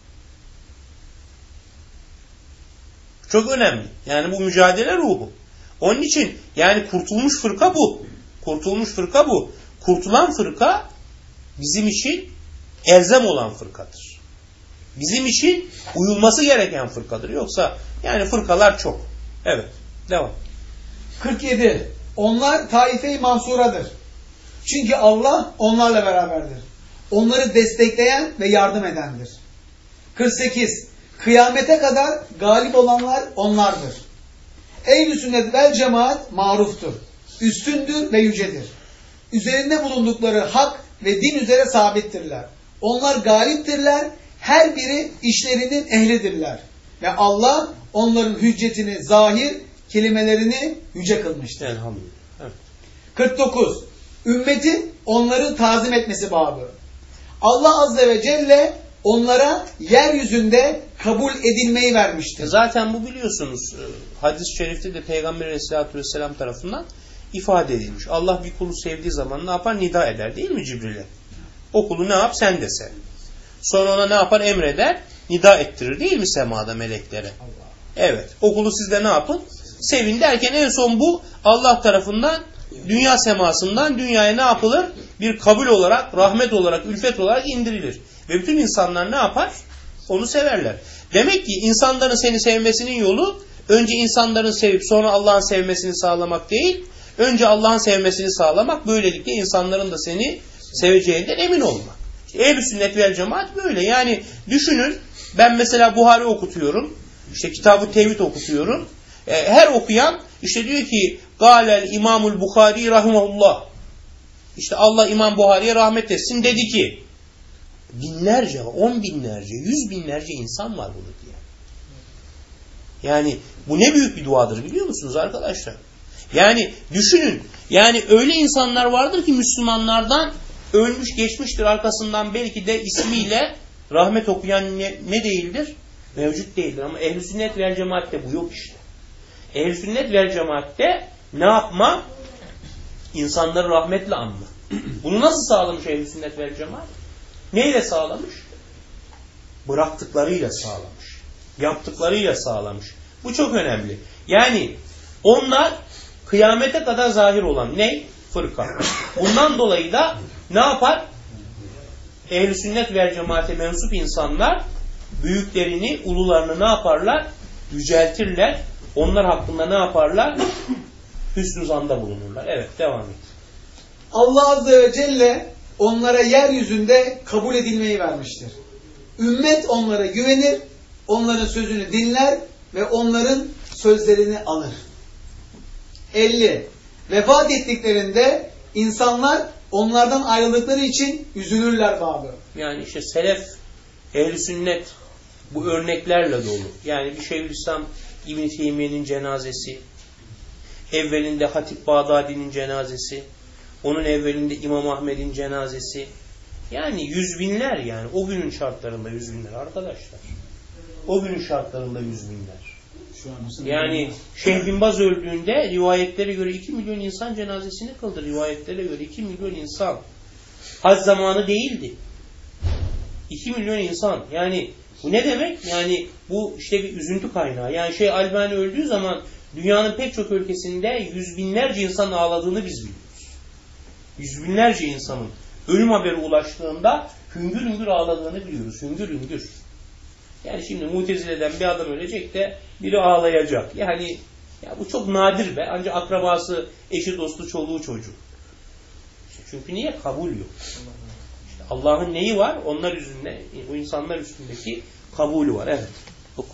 Çok önemli. Yani bu mücadele ruhu. Onun için yani kurtulmuş fırka bu. Kurtulmuş fırka bu. Kurtulan fırka bizim için elzem olan fırkadır. Bizim için uyulması gereken fırkadır. Yoksa yani fırkalar çok. Evet. Devam. 47. Onlar taife-i mansuradır. Çünkü Allah onlarla beraberdir. Onları destekleyen ve yardım edendir. 48. Kıyamete kadar galip olanlar onlardır. Ehl-i sünnet vel cemaat maruftur. Üstündür ve yücedir. Üzerinde bulundukları hak ve din üzere sabittirler. Onlar galiptirler. Her biri işlerinin ehlidirler. Ve Allah onların hüccetini zahir, kelimelerini yüce kılmıştır. Elhamdülillah. Evet. 49. Ümmetin onları tazim etmesi babı. Allah Azze ve Celle onlara yeryüzünde kabul edilmeyi vermiştir. Zaten bu biliyorsunuz hadis-i şerifte de Peygamber Aleyhisselatü Vesselam tarafından ifade edilmiş. Allah bir kulu sevdiği zaman ne yapar? Nida eder değil mi Cibril'e? O kulu ne yap? Sen de sev. Sonra ona ne yapar? Emreder. Nida ettirir değil mi semada meleklere? Evet. O kulu siz de ne yapın? Sevin derken en son bu Allah tarafından dünya semasından dünyaya ne yapılır? Bir kabul olarak, rahmet olarak, ülfet olarak indirilir. Ve bütün insanlar ne yapar? Onu severler. Demek ki insanların seni sevmesinin yolu önce insanların sevip sonra Allah'ın sevmesini sağlamak değil, önce Allah'ın sevmesini sağlamak, böylelikle insanların da seni seveceğinden emin olmak. Ehl-i sünnet vel cemaat böyle. Yani düşünün, ben mesela Buhari okutuyorum, işte Kitab-ı Tevhid okutuyorum. Her okuyan işte diyor ki Gâlel İmamul Bukhari rahimahullah. İşte Allah İmam Buhari'ye rahmet etsin dedi ki binlerce, 10 binlerce, 100 binlerce insan var bunu diye. Yani bu ne büyük bir duadır biliyor musunuz arkadaşlar? Yani düşünün, yani öyle insanlar vardır ki Müslümanlardan ölmüş geçmiştir, arkasından belki de ismiyle rahmet okuyan ne değildir? Mevcut değildir. Ama Ehl-i Sünnet vel Cemaat'te bu yok işte. Ehl-i Sünnet vel Cemaat'te ne yapma? İnsanları rahmetle anma. Bunu nasıl sağlamış Ehl-i Sünnet vel Cemaat? Neyle sağlamış? Bıraktıklarıyla sağlamış. Yaptıklarıyla sağlamış. Bu çok önemli. Yani onlar kıyamete kadar zahir olan ne? Fırka. Bundan dolayı da ne yapar? Ehl-i Sünnet vel Cemaat'e mensup insanlar büyüklerini, ulularını ne yaparlar? Yüceltirler. Onlar hakkında ne yaparlar? Hüsnü zanda bulunurlar. Evet, devam et. Allah Azze ve Celle onlara yeryüzünde kabul edilmeyi vermiştir. Ümmet onlara güvenir, onların sözünü dinler ve onların sözlerini alır. 50. Vefat ettiklerinde insanlar onlardan ayrıldıkları için üzülürler babı. Yani işte selef, ehl-i sünnet bu örneklerle dolu. Yani bir Şeyhülislam İbn-i Teymiye'nin cenazesi, evvelinde Hatip Bağdadi'nin cenazesi, onun evvelinde İmam Ahmed'in cenazesi. Yani yüz binler yani. O günün şartlarında yüz binler arkadaşlar. O günün şartlarında yüz binler. Yani Şeyh Bin Baz öldüğünde rivayetlere göre 2 milyon insan cenazesini kıldı. Rivayetlere göre 2 milyon insan. Hac zamanı değildi. 2 milyon insan. Yani bu ne demek? Yani bu işte bir üzüntü kaynağı. Yani Şeyh Albani öldüğü zaman dünyanın pek çok ülkesinde yüz binlerce insan ağladığını biz biliyoruz. Yüz binlerce insanın ölüm haberi ulaştığında hüngür hüngür ağladığını biliyoruz. Hüngür hüngür. Yani şimdi Mutezile'den bir adam ölecek de biri ağlayacak. Yani ya bu çok nadir be. Ancak akrabası, eşi, dostu, çoluğu, çocuğu. Çünkü niye? Kabul yok. İşte Allah'ın neyi var? Onlar yüzünde, o insanlar üstündeki kabulü var. Evet. Oku.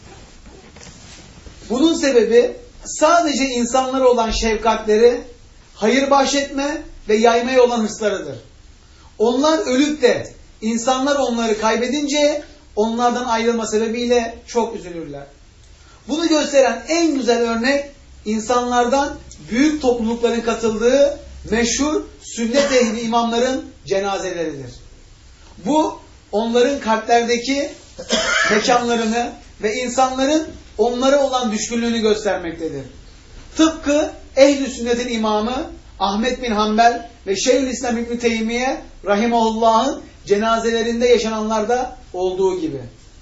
Bunun sebebi sadece insanlara olan şefkatleri, hayır bahşetme ve yaymaya olan hırslarıdır. Onlar ölüp de insanlar onları kaybedince onlardan ayrılma sebebiyle çok üzülürler. Bunu gösteren en güzel örnek insanlardan büyük toplulukların katıldığı meşhur sünnet ehli imamların cenazeleridir. Bu onların kalplerdeki mekanlarını ve insanların onlara olan düşkünlüğünü göstermektedir. Tıpkı ehl-i sünnetin imamı Ahmet bin Hanbel ve Şeyhülislam İbn Teymiye rahimahullah'ın cenazelerinde yaşananlarda olduğu gibi.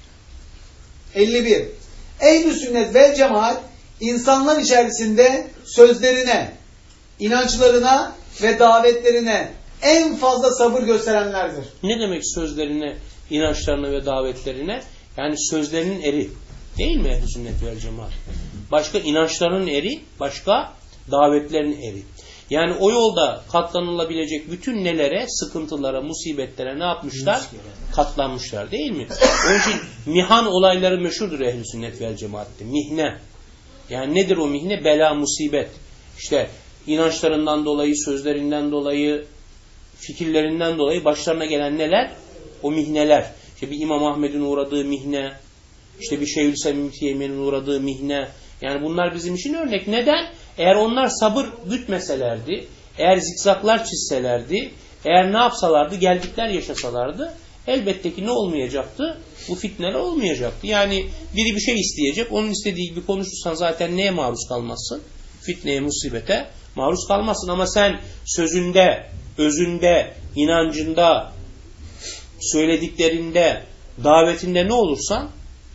51. Ehl-i sünnet vel cemaat insanlar içerisinde sözlerine, inançlarına ve davetlerine en fazla sabır gösterenlerdir. Ne demek sözlerine, inançlarına ve davetlerine? Yani sözlerinin eri. Değil mi ehl-i sünnet vel cemaat? Başka inançlarının eri, başka davetlerinin eri. Yani o yolda katlanılabilecek bütün nelere, sıkıntılara, musibetlere ne yapmışlar? Katlanmışlar değil mi? Onun için mihan olayları meşhurdur ehl-i sünnet vel cemaatte. Mihne. Yani nedir o mihne? Bela, musibet. İşte inançlarından dolayı, sözlerinden dolayı, fikirlerinden dolayı başlarına gelen neler? O mihneler. İşte bir İmam Ahmed'in uğradığı mihne, işte bir Şeyhülislam İbn Teymiye'nin uğradığı mihne. Yani bunlar bizim için örnek. Neden? Eğer onlar sabır gütmeselerdi, eğer zikzaklar çizselerdi, eğer ne yapsalardı, geldikler yaşasalardı, elbette ki ne olmayacaktı? Bu fitneler olmayacaktı. Yani biri bir şey isteyecek, onun istediği gibi konuşursan zaten neye maruz kalmazsın? Fitneye, musibete maruz kalmazsın. Ama sen sözünde, özünde, inancında, söylediklerinde, davetinde ne olursan,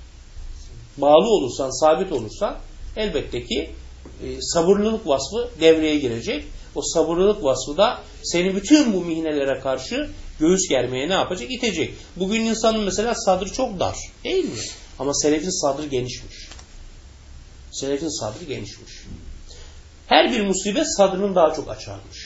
bağlı olursan, sabit olursan, elbette ki sabırlılık vasfı devreye girecek. O sabırlılık vasfı da seni bütün bu mihnelere karşı göğüs germeye ne yapacak? İtecek. Bugün insanın mesela sadrı çok dar. Değil mi? Ama selefin sadrı genişmiş. Selefin sadrı genişmiş. Her bir musibet sadrını daha çok açarmış.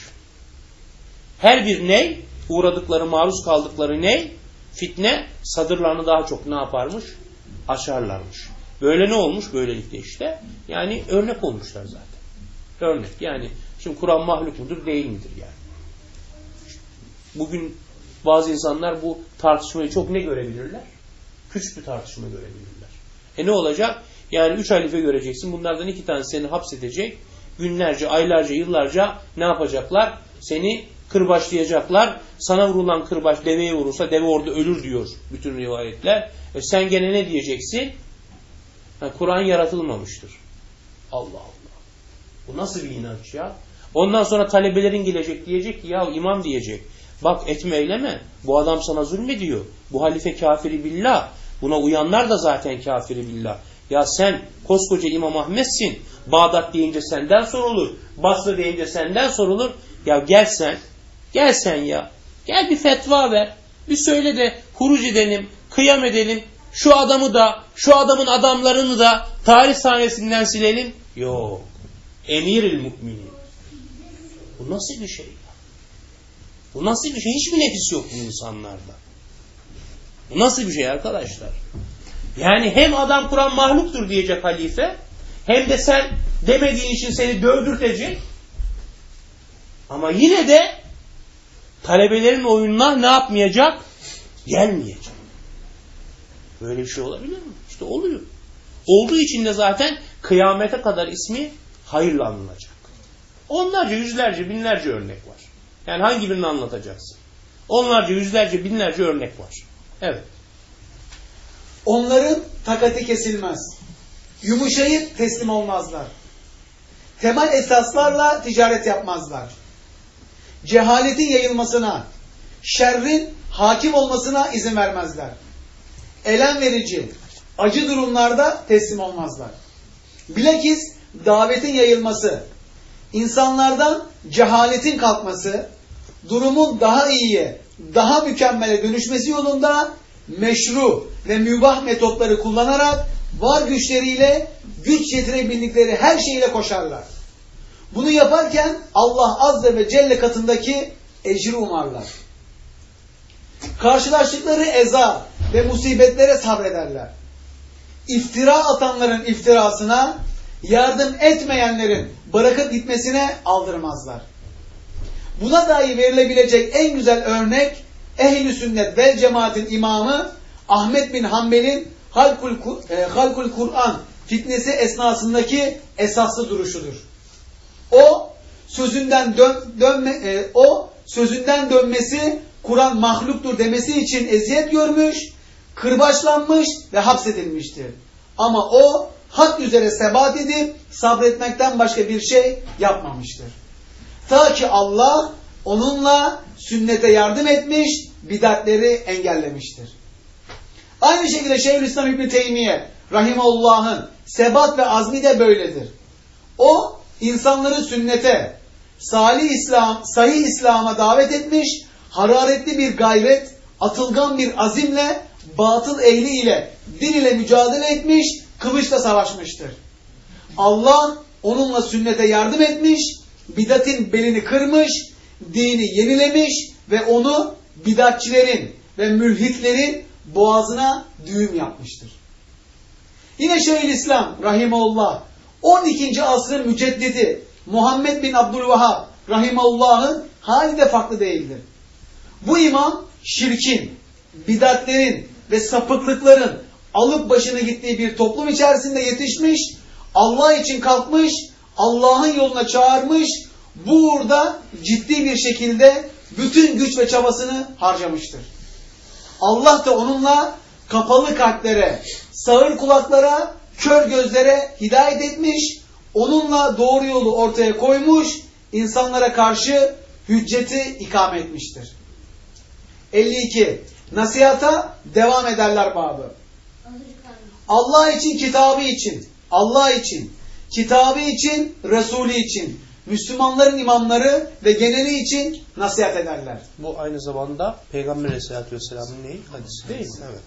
Her bir ney? Uğradıkları, maruz kaldıkları ney? Fitne sadırlarını daha çok ne yaparmış? Açarlarmış. Böyle ne olmuş? Böylelikle işte. Yani örnek olmuşlar zaten. Örnek. Yani şimdi Kur'an mahluk mudur? Değil midir yani? Bugün bazı insanlar bu tartışmayı çok ne görebilirler? Küçük bir tartışma görebilirler. Ne olacak? Yani 3 halife göreceksin. Bunlardan 2 tanesi seni hapsedecek. Günlerce, aylarca, yıllarca ne yapacaklar? Seni kırbaçlayacaklar. Sana vurulan kırbaç deveye vurursa deve orada ölür diyor bütün rivayetler. Sen gene ne diyeceksin? Kur'an yaratılmamıştır. Allah Allah. Bu nasıl bir inanç ya? Ondan sonra talebelerin gelecek, diyecek ki ya imam diyecek. Bak etme eyleme. Bu adam sana zulmediyor. Bu halife kafiri billah. Buna uyanlar da zaten kafiri billah. Ya sen koskoca İmam Ahmet'sin. Bağdat deyince senden sorulur. Basra deyince senden sorulur. Ya gel sen ya. Gel bir fetva ver. Bir söyle de huruc edelim, kıyam edelim. Şu adamı da, şu adamın adamlarını da tarih sahnesinden silelim. Yok. Emiril müminin. Bu nasıl bir şey ya? Bu nasıl bir şey? Hiçbir nefis yok bu insanlarda. Bu nasıl bir şey arkadaşlar? Yani hem adam Kur'an mahluktur diyecek halife, hem de sen demediğin için seni dövdürtecek. Ama yine de talebelerin oyununa ne yapmayacak? Gelmeyecek. Böyle bir şey olabilir mi? İşte oluyor. Olduğu için de zaten kıyamete kadar ismi hayırla anılacak. Onlarca, yüzlerce, binlerce örnek var. Yani hangi birini anlatacaksın? Onlarca, yüzlerce, binlerce örnek var. Evet. Onların takati kesilmez. Yumuşayıp teslim olmazlar. Temel esaslarla ticaret yapmazlar. Cehaletin yayılmasına, şerrin hakim olmasına izin vermezler. Elem verici, acı durumlarda teslim olmazlar. Bilakis davetin yayılması, insanlardan cehaletin kalkması, durumun daha iyiye, daha mükemmele dönüşmesi yolunda meşru ve mübah metotları kullanarak var güçleriyle güç yetirebildikleri her şeyle koşarlar. Bunu yaparken Allah Azze ve Celle katındaki ecri umarlar. Karşılaştıkları eza ve musibetlere sabrederler. İftira atanların iftirasına, yardım etmeyenlerin bırakıp gitmesine aldırmazlar. Buna dair verilebilecek en güzel örnek Ehl-i Sünnet vel Cemaat'in imamı Ahmet bin Hanbel'in Halkul Kur'an fitnesi esnasındaki esaslı duruşudur. O sözünden dönmesi Kur'an mahluktur demesi için eziyet görmüş, kırbaçlanmış ve hapsedilmiştir. Ama o hak üzere sebat edip sabretmekten başka bir şey yapmamıştır. Ta ki Allah onunla sünnete yardım etmiş, bidatleri engellemiştir. Aynı şekilde Şeyhülislam İbn Teymiye Rahimahullah'ın sebat ve azmi de böyledir. O insanları sünnete, sahih İslam'a davet etmiş, hararetli bir gayret, atılgan bir azimle, batıl ehli ile, din ile mücadele etmiş, kılıçla savaşmıştır. Allah onunla sünnete yardım etmiş, bidatin belini kırmış, dini yenilemiş ve onu bidatçilerin ve mülhitlerin boğazına düğüm yapmıştır. Yine Şeyhülislam Rahimahullah 12. asrın müceddidi Muhammed bin Abdülvehhab Rahimahullah'ın hali de farklı değildir. Bu imam şirkin, bidatlerin ve sapıklıkların alıp başını gittiği bir toplum içerisinde yetişmiş, Allah için kalkmış, Allah'ın yoluna çağırmış, bu uğurda ciddi bir şekilde bütün güç ve çabasını harcamıştır. Allah da onunla kapalı kalplere, sağır kulaklara, kör gözlere hidayet etmiş, onunla doğru yolu ortaya koymuş, insanlara karşı hücceti ikame etmiştir. 52. Nasihata devam ederler babı. Allah için, kitabı için, Allah için, kitabı için, Resulü için, Müslümanların imamları ve geneli için nasihat ederler. Bu aynı zamanda Peygamber Aleyhisselatü Vesselam'ın neyi? Hadisi değil mi? Evet.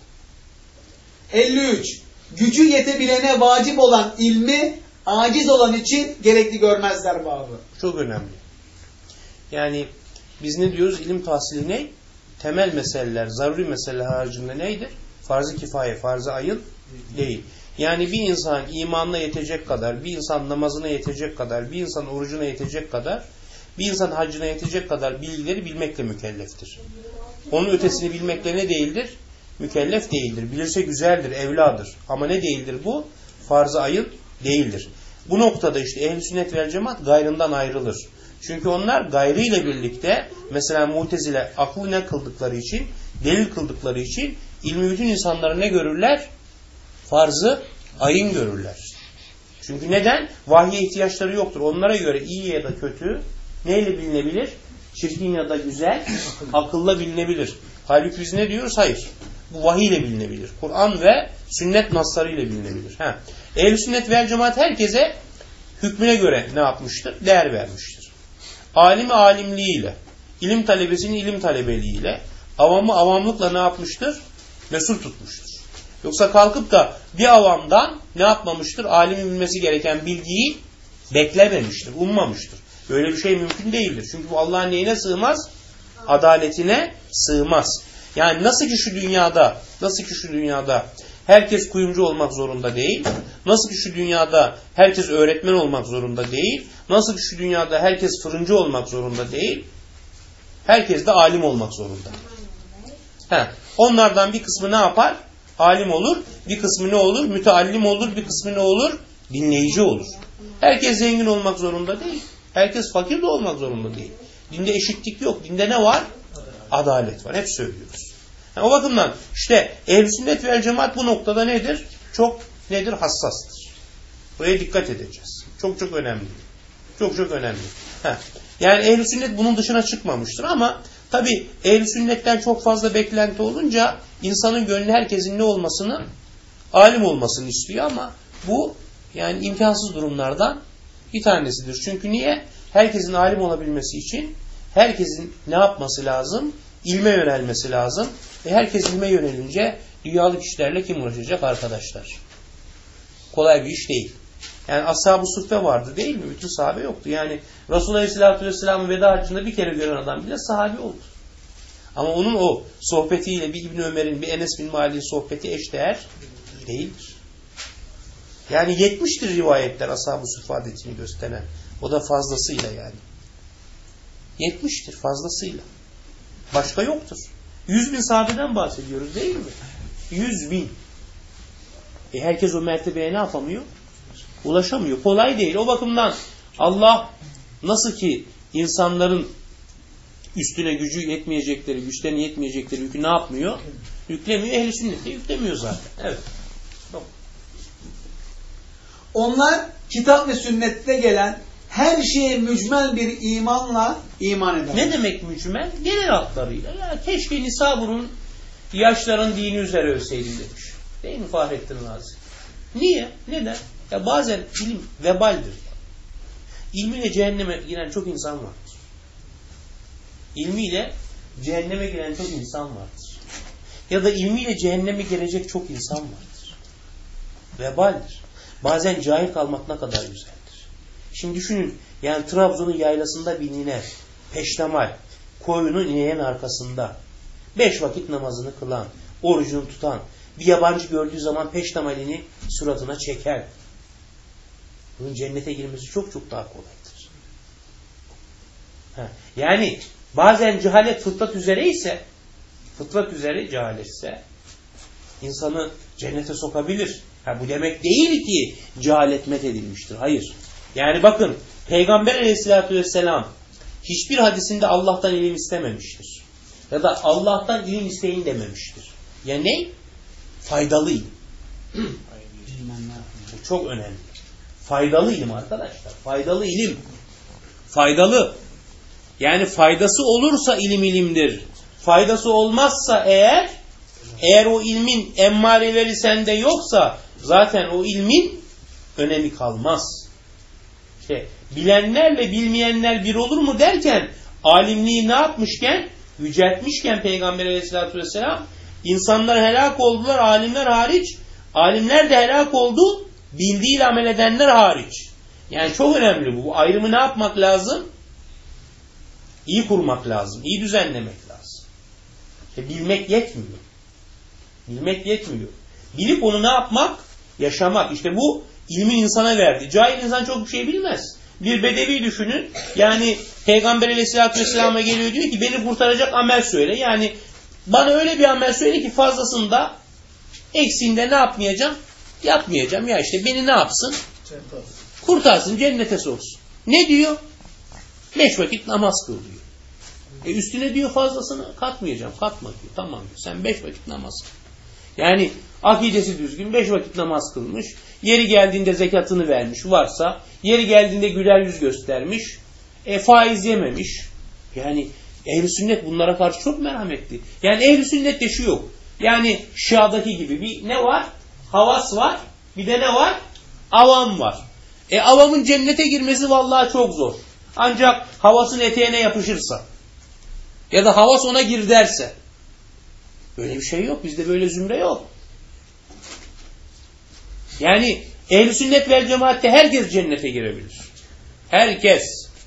53. Gücü yetebilene vacip olan ilmi aciz olan için gerekli görmezler babı. Çok önemli. Yani biz ne diyoruz? İlim tahsili ne? Temel meseleler, zaruri meseleler haricinde neydir? Farz-ı kifaye, farz-ı ayın değil. Yani bir insan imanına yetecek kadar, bir insan namazına yetecek kadar, bir insan orucuna yetecek kadar, bir insan haccına yetecek kadar bilgileri bilmekle mükelleftir. Onun ötesini bilmekle ne değildir? Mükellef değildir. Bilirse güzeldir, evladır. Ama ne değildir bu? Farz-ı ayın değildir. Bu noktada işte ehl-i sünnet vel cemaat gayrından ayrılır. Çünkü onlar gayrıyla birlikte, mesela Mu'tezile aklı ne kıldıkları için, delil kıldıkları için ilmi bütün insanları ne görürler? Farz-ı ayın görürler. Çünkü neden? Vahye ihtiyaçları yoktur. Onlara göre iyi ya da kötü neyle bilinebilir? Çirkin ya da güzel, akılla bilinebilir. Halbuki biz ne diyoruz? Hayır. Bu vahiy ile bilinebilir. Kur'an ve sünnet nasları ile bilinebilir. Ehl-i sünnet vel cemaat herkese hükmüne göre ne yapmıştır? Değer vermiştir. Alimi alimliğiyle, ilim talebesini ilim talebeliğiyle, avamı avamlıkla ne yapmıştır? Mesul tutmuştur. Yoksa kalkıp da bir avamdan ne yapmamıştır? Alimin bilmesi gereken bilgiyi beklememiştir, ummamıştır. Böyle bir şey mümkün değildir. Çünkü bu Allah'ın neyine sığmaz? Adaletine sığmaz. Yani nasıl ki şu dünyada herkes kuyumcu olmak zorunda değil. Nasıl ki şu dünyada herkes öğretmen olmak zorunda değil. Nasıl ki şu dünyada herkes fırıncı olmak zorunda değil. Herkes de alim olmak zorunda. Onlardan bir kısmı ne yapar? Alim olur. Bir kısmı ne olur? Müteallim olur. Bir kısmı ne olur? Dinleyici olur. Herkes zengin olmak zorunda değil. Herkes fakir de olmak zorunda değil. Dinde eşitlik yok. Dinde ne var? Adalet var. Hep söylüyoruz. Yani o bakımdan işte ehl-i sünnet vel cemaat bu noktada nedir? Çok nedir? Hassastır. Buraya dikkat edeceğiz. Çok çok önemli. Çok çok önemli. Yani ehl-i sünnet bunun dışına çıkmamıştır ama tabi ehl-i sünnetten çok fazla beklenti olunca insanın gönlü herkesin ne olmasını, alim olmasını istiyor ama bu yani imkansız durumlardan bir tanesidir. Çünkü niye? Herkesin alim olabilmesi için herkesin ne yapması lazım? İlme yönelmesi lazım. Herkes ilme yönelince dünyalık işlerle kim uğraşacak arkadaşlar? Kolay bir iş değil. Yani ashab-ı suffe vardı değil mi? Bütün sahabe yoktu. Yani Resulullah Aleyhisselatü Vesselam'ın veda haccında bir kere gören adam bile sahabi oldu. Ama onun o sohbetiyle bir İbn Ömer'in, bir Enes bin Malik'in sohbeti eşdeğer değildir. Yani 70'tir rivayetler ashab-ı suffe adetini gösteren. O da fazlasıyla yani. 70'tir fazlasıyla. Başka yoktur. 100.000 sahabeden bahsediyoruz değil mi? 100.000. Herkes o mertebeye ne yapamıyor? Ulaşamıyor. Kolay değil. O bakımdan Allah nasıl ki insanların üstüne gücü yetmeyecekleri, güçlerine yetmeyecekleri yükü ne yapmıyor? Yüklemiyor. Ehl-i sünnete yüklemiyor zaten. Evet. Onlar kitap ve sünnette gelen her şeye mücmel bir imanla iman eder. Ne demek mücmel? Genel hatlarıyla. Ya keşke Nisabur'un yaşların dini üzere ölseydim demiş. Değil mi Fahrettin Razi? Niye? Neden? Ya bazen ilim vebaldir. İlmiyle cehenneme giren çok insan vardır. İlmiyle cehenneme giren çok insan vardır. Ya da ilmiyle cehenneme girecek çok insan vardır. Vebaldir. Bazen cahil kalmak ne kadar güzeldir. Şimdi düşünün, yani Trabzon'un yaylasında binine, peştemal, koyunun ineğin arkasında, 5 vakit namazını kılan, orucunu tutan, bir yabancı gördüğü zaman peştemalini suratına çeker. Bunun cennete girmesi çok çok daha kolaydır. Yani bazen cehalet fıtrat üzere ise, fıtrat üzere cehaletse insanı cennete sokabilir. Bu demek değil ki cehalet methedilmiştir. Hayır. Yani bakın Peygamber Aleyhisselatü Vesselam hiçbir hadisinde Allah'tan ilim istememiştir. Ya da Allah'tan ilim isteyin dememiştir. Ya ne? Faydalı ilim. Bu çok önemli. Faydalı ilim arkadaşlar. Faydalı ilim. Faydalı. Yani faydası olursa ilim ilimdir. Faydası olmazsa eğer o ilmin emmareleri sende yoksa zaten o ilmin önemi kalmaz. İşte bilenlerle bilmeyenler bir olur mu derken alimliği ne yapmışken, yüceltmişken Peygamber Aleyhisselatü Vesselam insanlar helak oldular, alimler hariç. Alimler de helak oldu, bildiğiyle amel edenler hariç. Yani çok önemli bu. Bu ayrımı ne yapmak lazım? İyi kurmak lazım, iyi düzenlemek lazım. Bilmek yetmiyor. Bilmek yetmiyor. Bilip onu ne yapmak? Yaşamak. İşte bu ilmin insana verdi. Cahil insan çok bir şey bilmez. Bir bedevi düşünün. Yani Peygamber Aleyhisselatü Vesselam'a geliyor diyor ki beni kurtaracak amel söyle. Yani bana öyle bir amel söyle ki fazlasında eksiğinde ne yapmayacağım? Yapmayacağım. Ya işte beni ne yapsın? Kurtarsın, cennete soksun. Ne diyor? 5 vakit namaz kıl diyor. Üstüne diyor fazlasını katmayacağım. Katma diyor. Tamam diyor. Sen 5 vakit namaz kıl. Yani akidesi düzgün 5 vakit namaz kılmış. Yeri geldiğinde zekatını vermiş varsa. Yeri geldiğinde güler yüz göstermiş. Faiz yememiş. Yani ehl-i sünnet bunlara karşı çok merhametli. Yani ehl-i sünnette şu yok. Yani Şia'daki gibi bir ne var? Havas var. Bir de ne var? Avam var. Avamın cennete girmesi vallahi çok zor. Ancak havasın eteğine yapışırsa ya da havas ona gir derse. Böyle bir şey yok. Bizde böyle zümre yok. Yani ehl-i sünnet vel cemaatte herkes cennete girebilir. Herkes.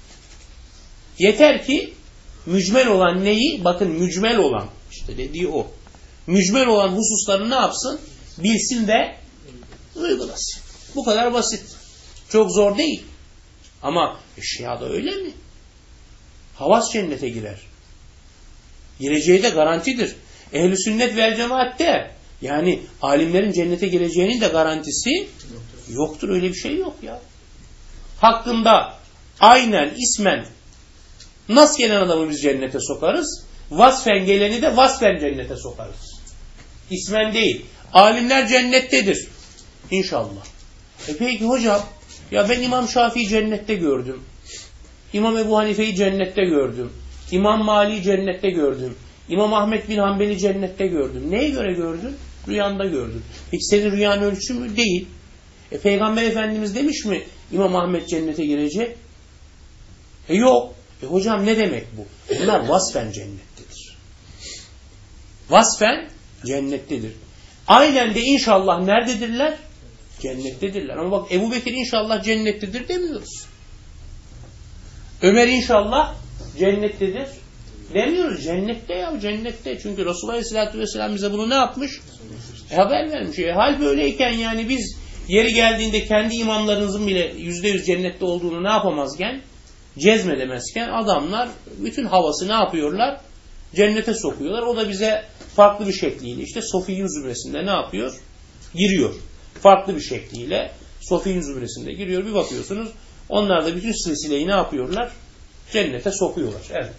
Yeter ki mücmel olan neyi? Bakın mücmel olan. İşte dediği o. Mücmel olan hususları ne yapsın? Bilsin ve uygulasın. Bu kadar basit. Çok zor değil. Ama Şia da öyle mi? Havas cennete girer. Gireceği de garantidir. Ehl-i sünnet vel cemaatte yani alimlerin cennete gireceğinin de garantisi yoktur. Öyle bir şey yok ya. Hakkında aynen, ismen nas gelen adamı biz cennete sokarız. Vasfen geleni de vasfen cennete sokarız. İsmen değil. Alimler cennettedir. İnşallah. Peki hocam, ya ben İmam Şafii'yi cennette gördüm. İmam Ebu Hanife'yi cennette gördüm. İmam Mali'yi cennette gördüm. İmam Ahmet bin Hanbel'i cennette gördüm. Neye göre gördün? Rüyanda gördün. Peki senin rüyan ölçü mü? Değil. Peygamber Efendimiz demiş mi İmam Ahmet cennete girecek? Yok. Hocam ne demek bu? Bunlar vasfen cennettedir. Vasfen cennettedir. Aynen de inşallah nerededirler? Cennettedirler. Ama bak Ebu Bekir inşallah cennettedir demiyoruz. Ömer inşallah cennettedir demiyoruz. Cennette ya, cennette. Çünkü Resulullah Aleyhisselatü Vesselam bize bunu ne yapmış? Haber vermiş. Hal böyleyken yani biz yeri geldiğinde kendi imamlarınızın bile %100 cennette olduğunu ne yapamazken, cezmedemezken adamlar bütün havası ne yapıyorlar? Cennete sokuyorlar. O da bize farklı bir şekliyle işte Sofiyyun zümresinde ne yapıyor? Giriyor. Farklı bir şekliyle Sofiyyun zümresinde giriyor. Bir bakıyorsunuz onlar da bütün silsileyi ne yapıyorlar? Cennete sokuyorlar. Evet.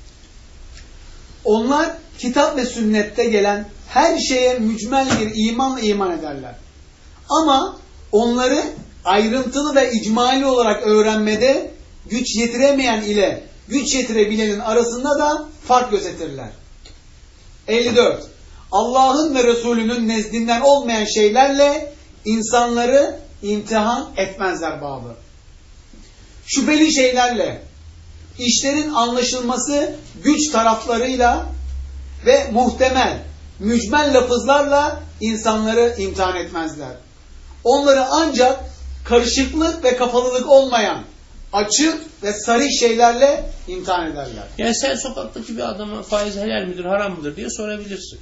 Onlar kitap ve sünnette gelen her şeye mücmel bir imanla iman ederler. Ama onları ayrıntılı ve icmali olarak öğrenmede güç yetiremeyen ile güç yetirebilenin arasında da fark gözetirler. 54. Allah'ın ve Resulünün nezdinden olmayan şeylerle insanları imtihan etmezler babı. Şüpheli şeylerle, işlerin anlaşılması güç taraflarıyla ve muhtemel, mücmel lafızlarla insanları imtihan etmezler. Onları ancak karışıklık ve kapalılık olmayan, açık ve sarih şeylerle imtihan ederler. Yani sen sokaktaki bir adama faiz helal midir, haram mıdır diye sorabilirsin.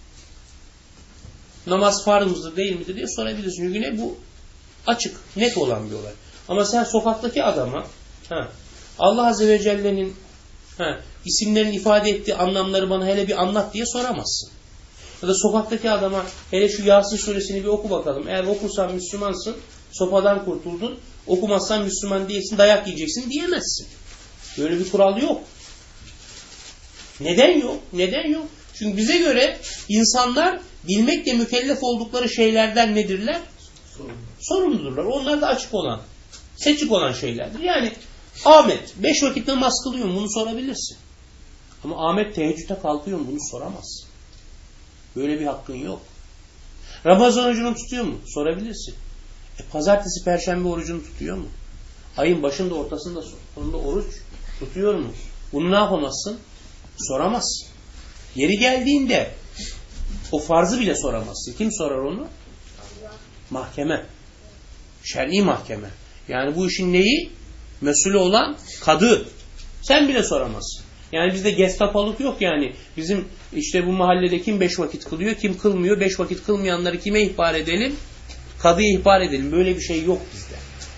Namaz farz mıdır, değil midir diye sorabilirsin. Çünkü ne bu? Açık, net olan bir olay. Ama sen sokaktaki adama Allah Azze ve Celle'nin isimlerin ifade ettiği anlamları bana hele bir anlat diye soramazsın. Ya da sokaktaki adama hele şu Yasin suresini bir oku bakalım. Eğer okursan Müslümansın, sopadan kurtuldun. Okumazsan Müslüman değilsin, dayak yiyeceksin diyemezsin. Böyle bir kural yok. Neden yok? Neden yok? Çünkü bize göre insanlar bilmekle mükellef oldukları şeylerden nedirler? Sorumludurlar. Onlar da açık olan, seçik olan şeylerdir. Yani Ahmet 5 vakit namaz kılıyor mu? Bunu sorabilirsin. Ama Ahmet teheccüde kalkıyor mu? Bunu soramazsın. Böyle bir hakkın yok. Ramazan orucunu tutuyor mu? Sorabilirsin. Pazartesi, perşembe orucunu tutuyor mu? Ayın başında, ortasında, sonunda oruç tutuyor mu? Bunu ne yapamazsın? Soramazsın. Yeri geldiğinde o farzı bile soramazsın. Kim sorar onu? Mahkeme. Şer'i mahkeme. Yani bu işin neyi? Mesulü olan kadı. Sen bile soramazsın. Yani bizde gestapalık yok yani. Bizim işte bu mahallede kim 5 vakit kılıyor, kim kılmıyor. 5 vakit kılmayanları kime ihbar edelim? Kadıya ihbar edelim. Böyle bir şey yok bizde.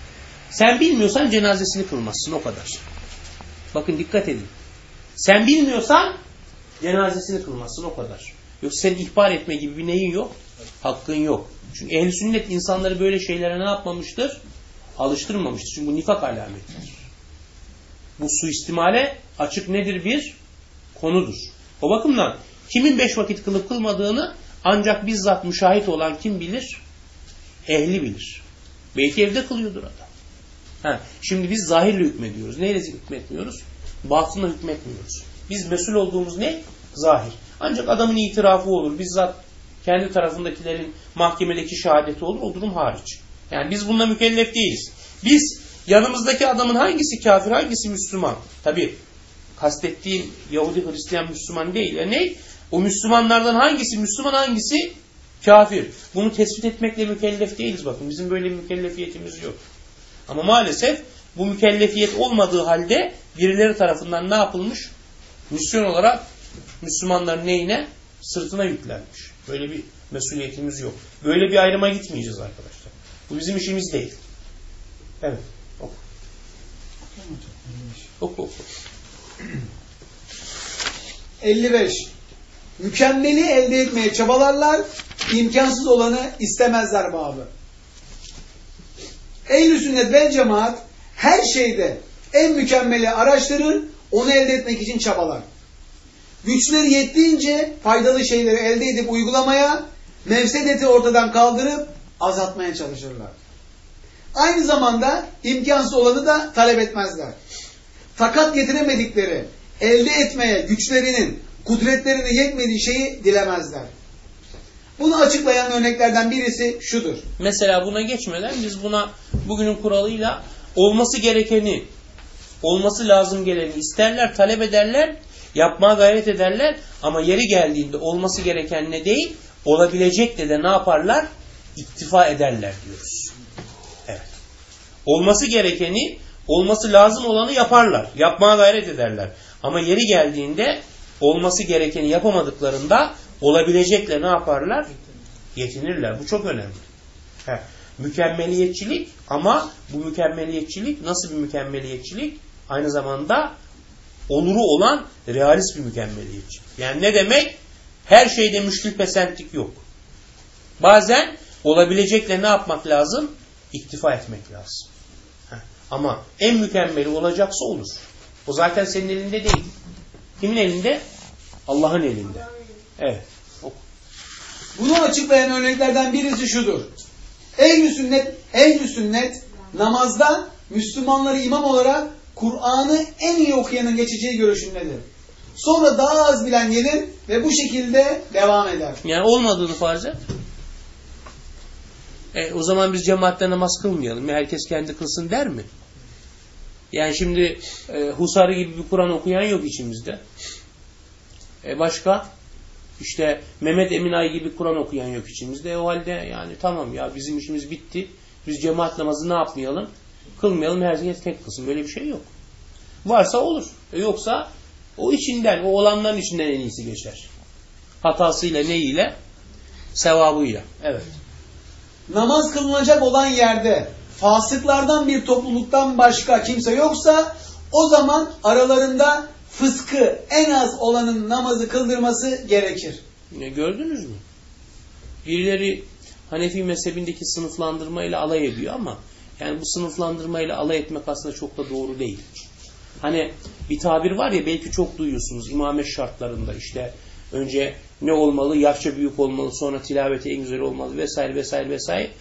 Sen bilmiyorsan cenazesini kılmazsın. O kadar. Bakın dikkat edin. Sen bilmiyorsan cenazesini kılmazsın. O kadar. Yoksa senin ihbar etme gibi bir neyin yok? Hakkın yok. Çünkü ehl-i sünnet insanları böyle şeylere ne yapmamıştır? Alıştırmamıştır. Çünkü bu nifak alametidir. Bu suistimale açık nedir? Bir konudur. O bakımdan kimin 5 vakit kılıp kılmadığını ancak bizzat müşahit olan kim bilir? Ehli bilir. Belki evde kılıyordur adam. Şimdi biz zahirle hükmediyoruz. Neyle hükmetmiyoruz? Batınla hükmetmiyoruz. Biz mesul olduğumuz ne? Zahir. Ancak adamın itirafı olur. Bizzat kendi tarafındakilerin mahkemedeki şehadeti olur. O durum hariç. Yani biz bununla mükellef değiliz. Biz yanımızdaki adamın hangisi kafir, hangisi Müslüman? Tabi kastettiğim Yahudi, Hristiyan, Müslüman değil. Yani ne? O Müslümanlardan hangisi Müslüman, hangisi kafir? Bunu tespit etmekle mükellef değiliz. Bakın bizim böyle bir mükellefiyetimiz yok. Ama maalesef bu mükellefiyet olmadığı halde birileri tarafından ne yapılmış? Misyon olarak Müslümanların neyine? Sırtına yüklenmiş. Böyle bir mesuliyetimiz yok. Böyle bir ayrıma gitmeyeceğiz arkadaşlar. Bu bizim işimiz değil. Evet. Oku. Oku. 55. Mükemmeli elde etmeye çabalarlar, imkansız olanı istemezler babı. Ehl-i sünnet vel cemaat her şeyde en mükemmeli araştırır, onu elde etmek için çabalar. Güçleri yettiğince faydalı şeyleri elde edip uygulamaya, mefsedeti ortadan kaldırıp azaltmaya çalışırlar. Aynı zamanda imkansız olanı da talep etmezler. Takat getiremedikleri, elde etmeye güçlerinin, kudretlerine yetmediği şeyi dilemezler. Bunu açıklayan örneklerden birisi şudur. Mesela buna geçmeden biz buna bugünün kuralıyla olması gerekeni, olması lazım geleni isterler, talep ederler, yapmaya gayret ederler ama yeri geldiğinde olması gereken ne değil, olabilecekle de ne yaparlar? İktifa ederler diyoruz. Evet. Olması gerekeni, olması lazım olanı yaparlar, yapmaya gayret ederler. Ama yeri geldiğinde olması gerekeni yapamadıklarında olabilecekle ne yaparlar? Yetinirler. Bu çok önemli. Mükemmeliyetçilik ama bu mükemmeliyetçilik nasıl bir mükemmeliyetçilik? Aynı zamanda oluru olan realist bir mükemmeliyetçilik. Yani ne demek? Her şeyde müşkül pesentlik yok. Bazen olabilecekle ne yapmak lazım? İktifa etmek lazım. Ama en mükemmeli olacaksa olur. O zaten senin elinde değil. Kimin elinde? Allah'ın elinde. Evet. Bunu açıklayan örneklerden birisi şudur. Ehl-i sünnet namazda Müslümanları imam olarak Kur'an'ı en iyi okuyanın geçeceği görüşündedir. Sonra daha az bilen gelir ve bu şekilde devam eder. Yani olmadığını farz et. O zaman biz cemaatle namaz kılmayalım. Herkes kendi kılsın der mi? Yani şimdi Husari gibi bir Kur'an okuyan yok içimizde. Başka? İşte Mehmet Eminay gibi Kur'an okuyan yok içimizde. O halde yani tamam ya bizim işimiz bitti. Biz cemaat namazı ne yapmayalım? Kılmayalım, herkes tek kılsın. Böyle bir şey yok. Varsa olur. Yoksa o içinden, o olanların içinden en iyisi geçer. Hatasıyla, neyiyle? Sevabıyla. Evet. Namaz kılınacak olan yerde fasıklardan bir topluluktan başka kimse yoksa o zaman aralarında fıskı en az olanın namazı kıldırması gerekir. Gördünüz mü? Birileri Hanefi mezhebindeki sınıflandırmayla alay ediyor ama yani bu sınıflandırmayla alay etmek aslında çok da doğru değil. Hani bir tabir var ya belki çok duyuyorsunuz imamet şartlarında işte önce ne olmalı? Yaşça büyük olmalı, sonra tilaveti en güzel olmalı vesaire vesaire vesaire.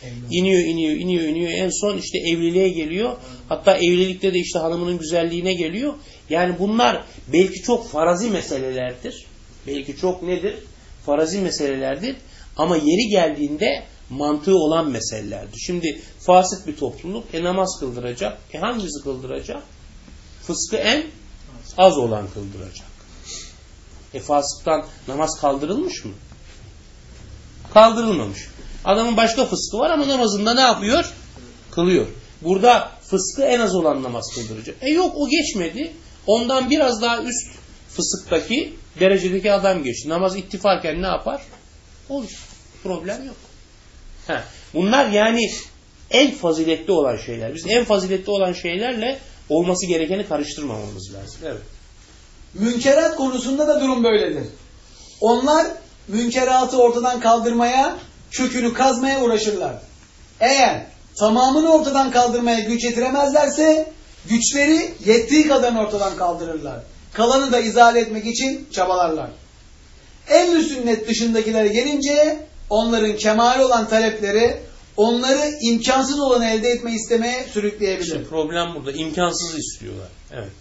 İniyor. En son işte evliliğe geliyor. Hatta evlilikte de işte hanımının güzelliğine geliyor. Yani bunlar belki çok farazi meselelerdir. Belki çok nedir? Farazi meselelerdir. Ama yeri geldiğinde mantığı olan meselelerdir. Şimdi fasit bir topluluk namaz kıldıracak. Hangisi kıldıracak? Fıskı en az olan kıldıracak. Fasıktan namaz kaldırılmış mı? Kaldırılmamış. Adamın başka fıskı var ama namazında ne yapıyor? Kılıyor. Burada fıskı en az olan namaz kıldıracak. Yok o geçmedi. Ondan biraz daha üst fısıktaki derecedeki adam geçti. Namaz ittifaken ne yapar? Olur. Problem yok. Bunlar yani en faziletli olan şeyler. Biz en faziletli olan şeylerle olması gerekeni karıştırmamamız lazım. Evet. Münkerat konusunda da durum böyledir. Onlar münkeratı ortadan kaldırmaya, kökünü kazmaya uğraşırlar. Eğer tamamını ortadan kaldırmaya güç yetiremezlerse güçleri yettiği kadarını ortadan kaldırırlar. Kalanı da izale etmek için çabalarlar. Ehl-i sünnet dışındakilere gelince onların kemali olan talepleri onları imkansız olanı elde etme istemeye sürükleyebilir. İşte problem burada. İmkansızı istiyorlar. Evet.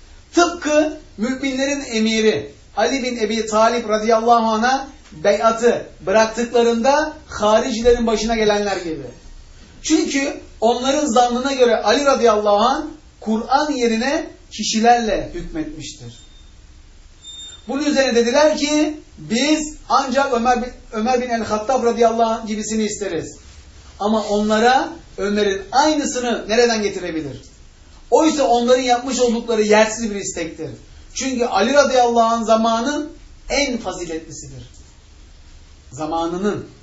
Tıpkı müminlerin emiri Ali bin Ebi Talib radıyallahu anh'a beyatı bıraktıklarında haricilerin başına gelenler gibi. Çünkü onların zannına göre Ali radıyallahu anh Kur'an yerine kişilerle hükmetmiştir. Bunun üzerine dediler ki biz ancak Ömer bin el-Hattab radıyallahu anh gibisini isteriz. Ama onlara Ömer'in aynısını nereden getirebilir? Oysa onların yapmış oldukları yersiz bir istektir. Çünkü Ali radıyallahu anh zamanın en faziletlisidir. Zamanının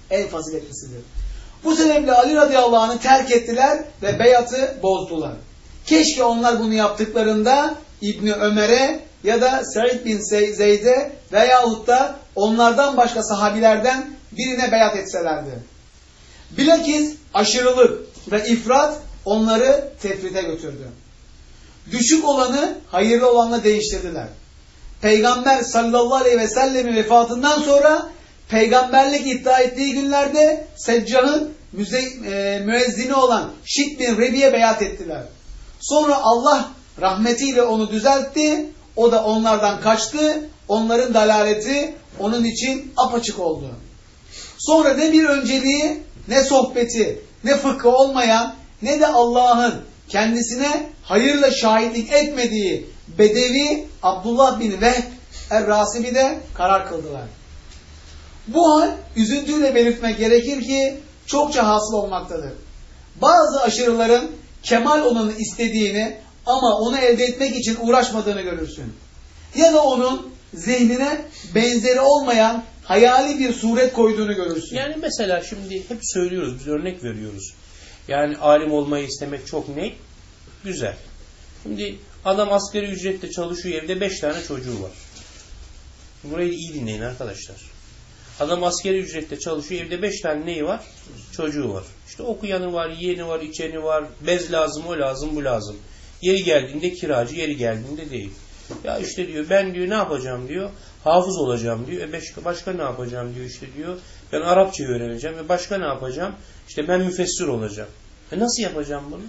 en faziletlisidir. Bu sebeple Ali radıyallahu anh'ı terk ettiler ve beyatı bozdular. Keşke onlar bunu yaptıklarında İbni Ömer'e ya da Said bin Zeyd'e veyahut da onlardan başka sahabilerden birine beyat etselerdi. Bilakis aşırılık ve ifrat onları tefrite götürdü. Düşük olanı hayırlı olanla değiştirdiler. Peygamber sallallahu aleyhi ve sellemin vefatından sonra peygamberlik iddia ettiği günlerde Seccah'ın müezzini olan Şit bin Rebi'ye beyat ettiler. Sonra Allah rahmetiyle onu düzeltti. O da onlardan kaçtı. Onların dalaleti onun için apaçık oldu. Sonra ne bir önceliği, ne sohbeti, ne fıkhı olmayan, ne de Allah'ın kendisine hayırla şahitlik etmediği Bedevi Abdullah bin Vehb Er-Rasibi de karar kıldılar. Bu hal üzüntüyle belirtmek gerekir ki çokça hasıl olmaktadır. Bazı aşırıların kemal olanı istediğini ama onu elde etmek için uğraşmadığını görürsün. Ya da onun zihnine benzeri olmayan hayali bir suret koyduğunu görürsün. Yani mesela şimdi hep söylüyoruz, biz örnek veriyoruz. Yani alim olmayı istemek çok ne? Güzel. Şimdi adam asgari ücretle çalışıyor, evde 5 tane çocuğu var. Burayı iyi dinleyin arkadaşlar. Adam asgari ücretle çalışıyor, evde 5 tane neyi var? Çocuğu var. İşte okuyanı var, yiyeni var, içeni var, bez lazım, o lazım, bu lazım. Yeri geldiğinde kiracı, yeri geldiğinde değil. Ya işte diyor, ben diyor ne yapacağım diyor, hafız olacağım diyor. Başka ne yapacağım diyor, işte diyor, ben Arapça öğreneceğim ve başka ne yapacağım? İşte ben müfessir olacağım. Nasıl yapacağım bunu?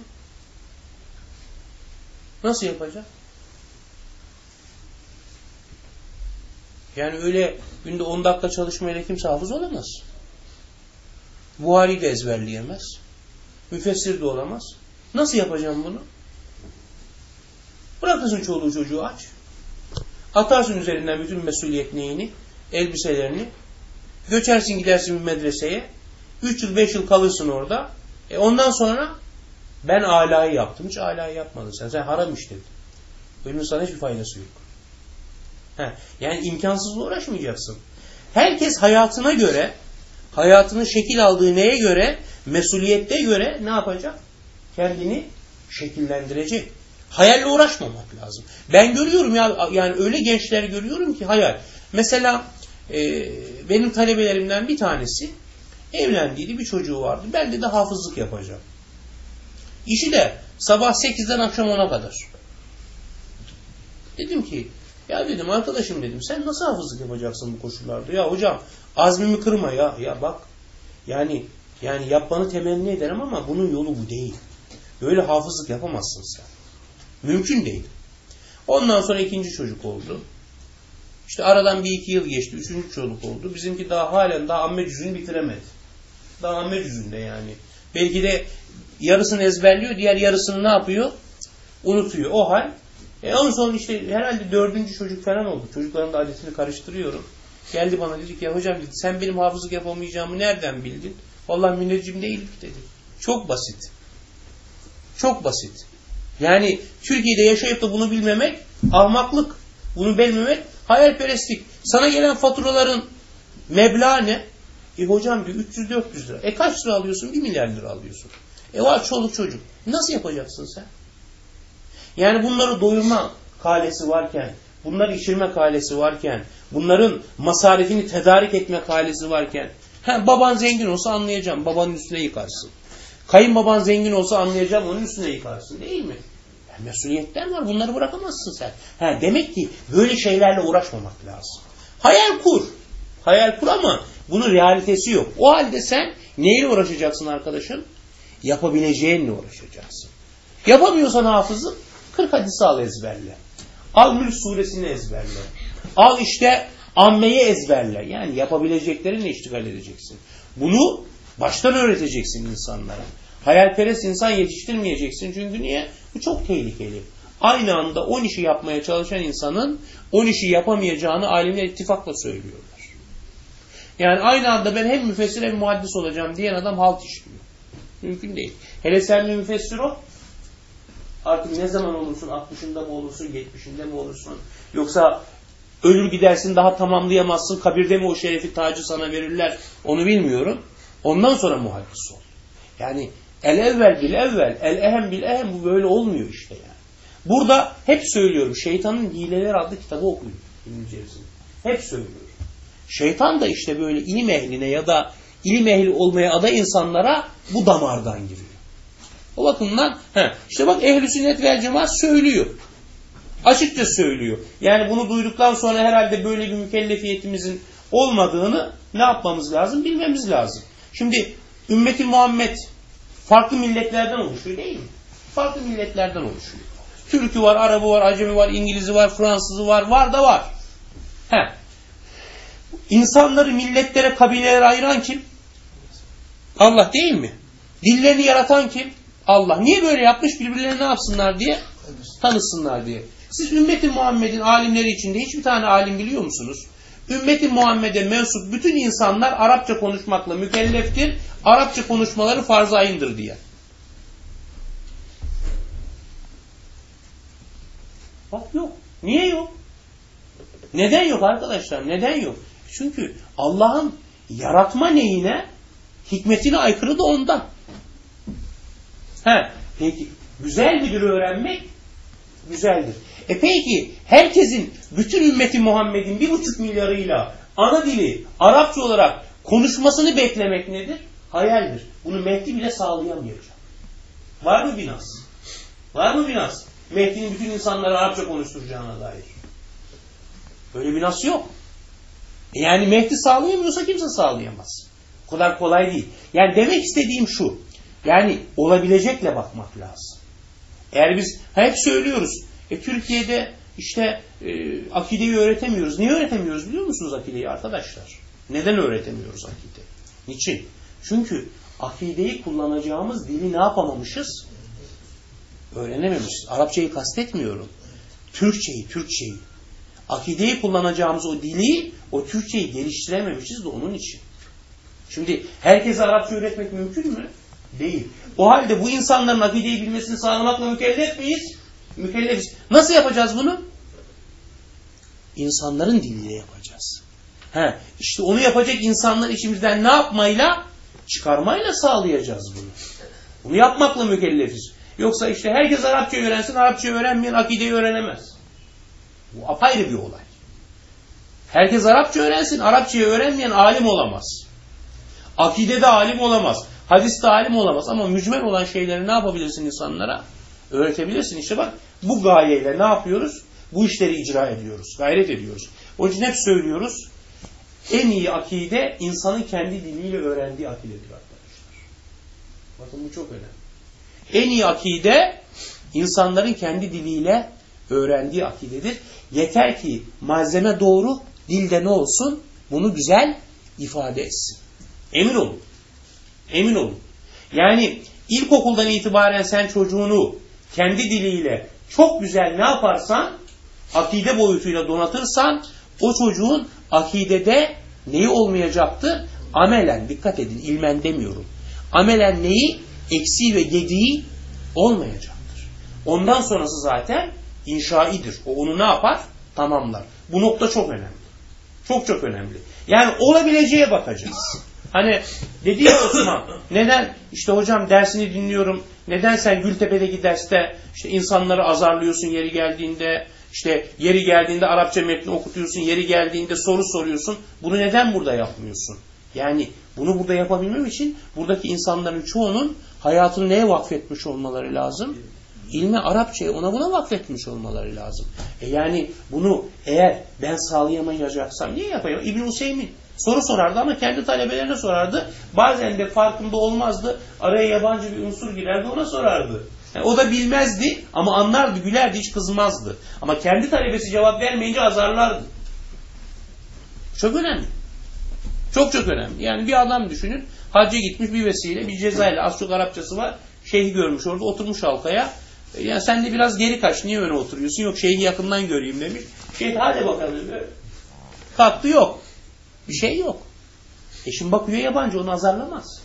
Nasıl yapacağım? Yani öyle günde 10 dakika çalışmayla kimse hafız olamaz. Buhari de ezberleyemez. Müfessir de olamaz. Nasıl yapacağım bunu? Bırakırsın çoluğu çocuğu aç. Atarsın üzerinden bütün mesuliyet neyini, elbiselerini. Göçersin gidersin bir medreseye. 3 yıl 5 yıl kalırsın orada. Ondan sonra ben alayı yaptım. Hiç alayı yapmadın sen. Sen haram işledin. Bunun sana hiçbir faydası yok. Yani imkansızla uğraşmayacaksın. Herkes hayatına göre, hayatının şekil aldığı neye göre, mesuliyette göre ne yapacak? Kendini şekillendirecek. Hayalle uğraşmamak lazım. Ben görüyorum ya, yani öyle gençler görüyorum ki hayal. Mesela benim talebelerimden bir tanesi evlendiydi, bir çocuğu vardı. Ben de hafızlık yapacağım. İşi de sabah 8'den akşam 10'a kadar. Dedim ki ya dedim arkadaşım dedim, sen nasıl hafızlık yapacaksın bu koşullarda? Ya hocam azmimi kırma ya. Ya bak yani yapmanı temenni ederim ama bunun yolu bu değil. Böyle hafızlık yapamazsın sen. Mümkün değil. Ondan sonra ikinci çocuk oldu. İşte aradan 1-2 yıl geçti. Üçüncü çocuk oldu. Bizimki halen daha amme cüzünü bitiremedi. Daha amme cüzünde yani. Belki de yarısını ezberliyor, diğer yarısını ne yapıyor? Unutuyor. O hal. Ondan sonra işte herhalde 4. çocuk falan oldu. Çocukların da adetini karıştırıyorum. Geldi bana dedi ki ya hocam dedi, sen benim hafızlık yapamayacağımı nereden bildin? Vallahi müneccim değildik dedi. Çok basit. Çok basit. Yani Türkiye'de yaşayıp da bunu bilmemek ahmaklık. Bunu bilmemek hayalperestlik. Sana gelen faturaların meblağı ne? Hocam diyor 300-400 lira. Kaç lira alıyorsun? 1 milyar lira alıyorsun. Var çoluk çocuk. Nasıl yapacaksın sen? Yani bunları doyurma kalesi varken, bunları içirme kalesi varken, bunların masarifini tedarik etme kalesi varken, baban zengin olsa anlayacağım, babanın üstüne yıkarsın. Kayınbaban zengin olsa anlayacağım, onun üstüne yıkarsın değil mi? Mesuliyetler var, bunları bırakamazsın sen. Demek ki böyle şeylerle uğraşmamak lazım. Hayal kur. Hayal kur ama bunun realitesi yok. O halde sen neyle uğraşacaksın arkadaşım? Yapabileceğinle uğraşacaksın. Yapamıyorsan hafızlık 40 hadisi al ezberle. Al Mülk suresini ezberle. Al işte ammeyi ezberle. Yani yapabileceklerinle iştigal edeceksin. Bunu baştan öğreteceksin insanlara. Hayalperest insan yetiştirmeyeceksin. Çünkü niye? Bu çok tehlikeli. Aynı anda 10 işi yapmaya çalışan insanın 10 işi yapamayacağını alimler ittifakla söylüyorlar. Yani aynı anda ben hem müfessir hem muhaddis olacağım diyen adam halt işliyor. Mümkün değil. Hele sen bir müfessir ol. Artık ne zaman olursun? 60'ında mı olursun? 70'inde mi olursun? Yoksa ölür gidersin daha tamamlayamazsın. Kabirde mi o şerefi tacı sana verirler? Onu bilmiyorum. Ondan sonra muhaddis ol. Yani el evvel bil evvel, el ehem bil ehem, bu böyle olmuyor işte yani. Burada hep söylüyorum, Şeytanın Hileleri adlı kitabı okuyun. Hep söylüyorum. Şeytan da işte böyle ilim ehline ya da ilim ehli olmaya aday insanlara bu damardan giriyor. O bakımdan işte bak Ehl-i Sünnet vel Cemaat söylüyor. Açıkça söylüyor. Yani bunu duyduktan sonra herhalde böyle bir mükellefiyetimizin olmadığını ne yapmamız lazım? Bilmemiz lazım. Şimdi ümmeti Muhammed farklı milletlerden oluşuyor değil mi? Farklı milletlerden oluşuyor. Türk'ü var, Arap'ı var, Acemi var, İngiliz'i var, Fransız'ı var, var da var. İnsanları milletlere, kabilelere ayıran kim? Allah değil mi? Dillerini yaratan kim? Allah. Niye böyle yapmış? Birbirlerini ne yapsınlar diye? Tanısınlar diye. Siz ümmeti Muhammed'in alimleri içinde hiçbir tane alim biliyor musunuz? Ümmeti Muhammed'e mensup bütün insanlar Arapça konuşmakla mükelleftir. Arapça konuşmaları farz-ı ayındır diye. Bak yok. Niye yok? Neden yok arkadaşlar? Neden yok? Çünkü Allah'ın yaratma neyine, hikmetine aykırı da ondan. Peki güzel midir öğrenmek? Güzeldir. Peki herkesin, bütün ümmeti Muhammed'in 1,5 milyarıyla ana dili Arapça olarak konuşmasını beklemek nedir? Hayaldir. Bunu Mehdi bile sağlayamayacak. Var mı bir nas? Var mı bir nas? Mehdi'nin bütün insanları Arapça konuşturacağına dair. Böyle bir nas yok. Yani Mehdi sağlayamıyorsa kimse sağlayamaz. O kadar kolay değil. Yani demek istediğim şu. Yani olabilecekle bakmak lazım. Eğer biz hep söylüyoruz. Türkiye'de işte akideyi öğretemiyoruz. Niye öğretemiyoruz biliyor musunuz akideyi arkadaşlar? Neden öğretemiyoruz akide? Niçin? Çünkü akideyi kullanacağımız dili ne yapamamışız? Öğrenememişiz. Arapçayı kastetmiyorum. Türkçeyi. Akideyi kullanacağımız o dili, o Türkçeyi geliştirememişiz de onun için. Şimdi herkese Arapça öğretmek mümkün mü? Değil. O halde bu insanların akideyi bilmesini sağlamakla mükellef miyiz? Mükellefiz. Nasıl yapacağız bunu? İnsanların diliyle yapacağız. İşte onu yapacak insanlar içimizden ne yapmayla? Çıkarmayla sağlayacağız bunu. Bunu yapmakla mükellefiz. Yoksa işte herkes Arapça öğrensin, Arapça öğrenmeyen akideyi öğrenemez. Bu apayrı bir olay. Herkes Arapça öğrensin, Arapçayı öğrenmeyen alim olamaz. Akidede alim olamaz. Hadiste alim olamaz. Ama mücmel olan şeyleri ne yapabilirsin insanlara? Öğretebilirsin. İşte bak bu gayeyle ne yapıyoruz? Bu işleri icra ediyoruz. Gayret ediyoruz. O için hep söylüyoruz. En iyi akide insanın kendi diliyle öğrendiği akidedir arkadaşlar. Bakın bu çok önemli. En iyi akide insanların kendi diliyle öğrendiği akidedir. Yeter ki malzeme doğru, dilde ne olsun? Bunu güzel ifade etsin. Emin olun. Emin olun. Yani ilkokuldan itibaren sen çocuğunu kendi diliyle çok güzel ne yaparsan, akide boyutuyla donatırsan, o çocuğun akidede neyi olmayacaktır? Amelen, dikkat edin, ilmen demiyorum. Amelen neyi? Eksiği ve gediği olmayacaktır. Ondan sonrası zaten inşaidir. O onu ne yapar? Tamamlar. Bu nokta çok önemli. Çok çok önemli. Yani olabileceğe bakacağız. Hani dedi ya Osman, neden işte hocam dersini dinliyorum, neden sen Gültepe'deki derste işte insanları azarlıyorsun yeri geldiğinde, işte yeri geldiğinde Arapça metni okutuyorsun, yeri geldiğinde soru soruyorsun, bunu neden burada yapmıyorsun? Yani bunu burada yapabilmem için buradaki insanların çoğunun hayatını neye vakfetmiş olmaları lazım? İlme, Arapçaya, ona buna vakfetmiş olmaları lazım. Yani bunu eğer ben sağlayamayacaksam niye yapayım? İbn-i Hüseyin soru sorardı ama kendi talebelerine sorardı. Bazen de farkında olmazdı. Araya yabancı bir unsur girerdi, ona sorardı. Yani o da bilmezdi ama anlardı, gülerdi, hiç kızmazdı. Ama kendi talebesi cevap vermeyince azarlardı. Çok önemli. Çok çok önemli. Yani bir adam düşünün, hacca gitmiş bir vesile, bir cezayla, az çok Arapçası var. Şeyhi görmüş orada, oturmuş halkaya. Yani sen de biraz geri kaç, niye öne oturuyorsun? Yok, şeyhi yakından göreyim demiş. Şeyh hadi bakalım. Kalktı, yok. Bir şey yok. Şimdi bakıyor yabancı, onu azarlamaz.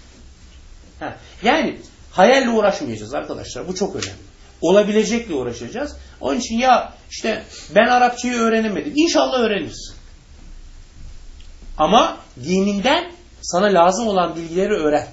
Yani hayalle uğraşmayacağız arkadaşlar. Bu çok önemli. Olabilecekle uğraşacağız. Onun için ya işte ben Arapçayı öğrenemedim. İnşallah öğrenirsin. Ama dininden sana lazım olan bilgileri öğren.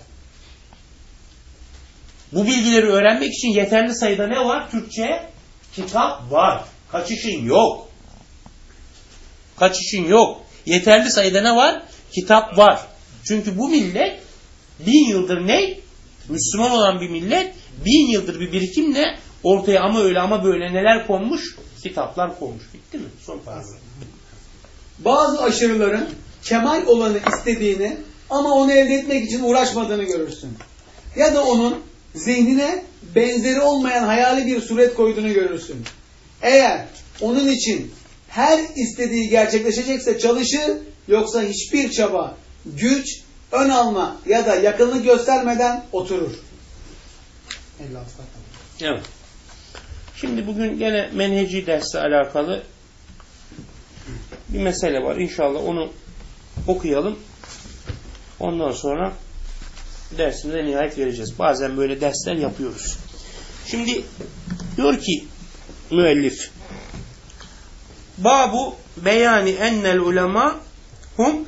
Bu bilgileri öğrenmek için yeterli sayıda ne var? Türkçe kitap var. Kaçışın yok. Kaçışın yok. Yeterli sayıda ne var? Kitap var. Çünkü bu millet 1000 yıldır ne? Müslüman olan bir millet 1000 yıldır bir birikimle ortaya ama öyle ama böyle neler konmuş? Kitaplar konmuş. Bitti mi? Son paragraf. Bazı aşırıların kemal olanı istediğini ama onu elde etmek için uğraşmadığını görürsün. Ya da onun zihnine benzeri olmayan hayali bir suret koyduğunu görürsün. Eğer onun için her istediği gerçekleşecekse çalışır, yoksa hiçbir çaba, güç, ön alma ya da yakınlık göstermeden oturur. 56 Evet. Şimdi bugün gene menheci dersle alakalı bir mesele var. İnşallah onu okuyalım. Ondan sonra dersimize nihayet vereceğiz. Bazen böyle dersler yapıyoruz. Şimdi diyor ki müellif, Babu beyani ennel ulema hum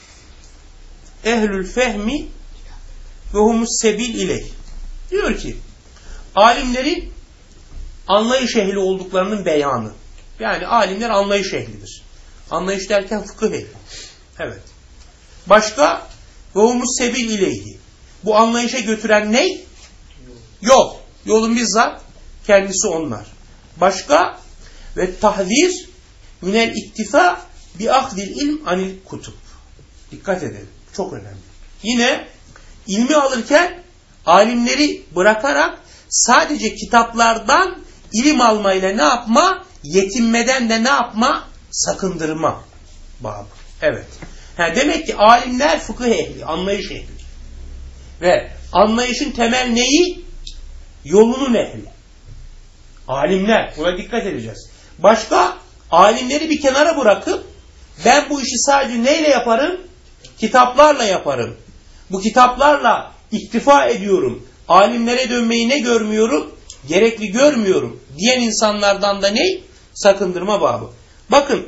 ehlül fehmi ve humus sebil ileyh. Diyor ki alimlerin anlayış ehli olduklarının beyanı. Yani alimler anlayış ehlidir. Anlayış derken fıkıh ehli. Evet. Başka ve humus sebil ileyhi. Bu anlayışa götüren ne? Yol. Yolun bizzat kendisi onlar. Başka ve tahzir minel iktifa bi akdil ilm anil kutub. Dikkat edelim. Çok önemli. Yine ilmi alırken alimleri bırakarak sadece kitaplardan ilim almayla ne yapma? Yetinmeden de ne yapma? Sakındırma babı. Evet. Demek ki alimler fıkıh ehli, anlayış ehli. Ve anlayışın temel neyi? Yolunun ehli. Alimler. Buna dikkat edeceğiz. Başka alimleri bir kenara bırakıp ben bu işi sadece neyle yaparım? Kitaplarla yaparım. Bu kitaplarla iktifa ediyorum. Alimlere dönmeyi ne görmüyorum? Gerekli görmüyorum diyen insanlardan da ne? Sakındırma babı. Bakın.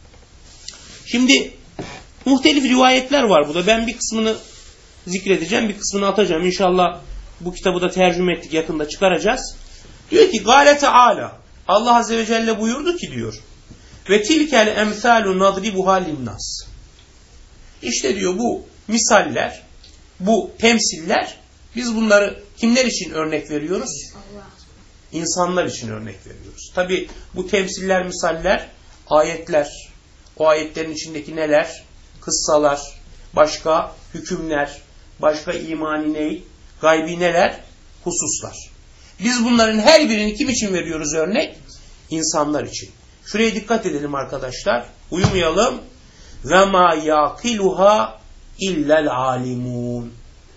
Şimdi muhtelif rivayetler var burada. Ben bir kısmını zikredeceğim, bir kısmını atacağım. İnşallah bu kitabı da tercüme ettik, yakında çıkaracağız. Diyor ki Gâle Teâlâ, Allah Azze ve Celle buyurdu ki diyor, ve tilkel emsâlu nadribuhâ linnâs. İşte diyor bu misaller, bu temsiller, biz bunları kimler için örnek veriyoruz? Allah. İnsanlar için örnek veriyoruz. Tabi bu temsiller, misaller, ayetler, o ayetlerin içindeki neler? Kıssalar, başka hükümler, başka imani ney? Gaybi neler? Hususlar. Biz bunların her birini kim için veriyoruz örnek? İnsanlar için. Şuraya dikkat edelim arkadaşlar. Uyumayalım. Ve ma yaqiluha illel alimun.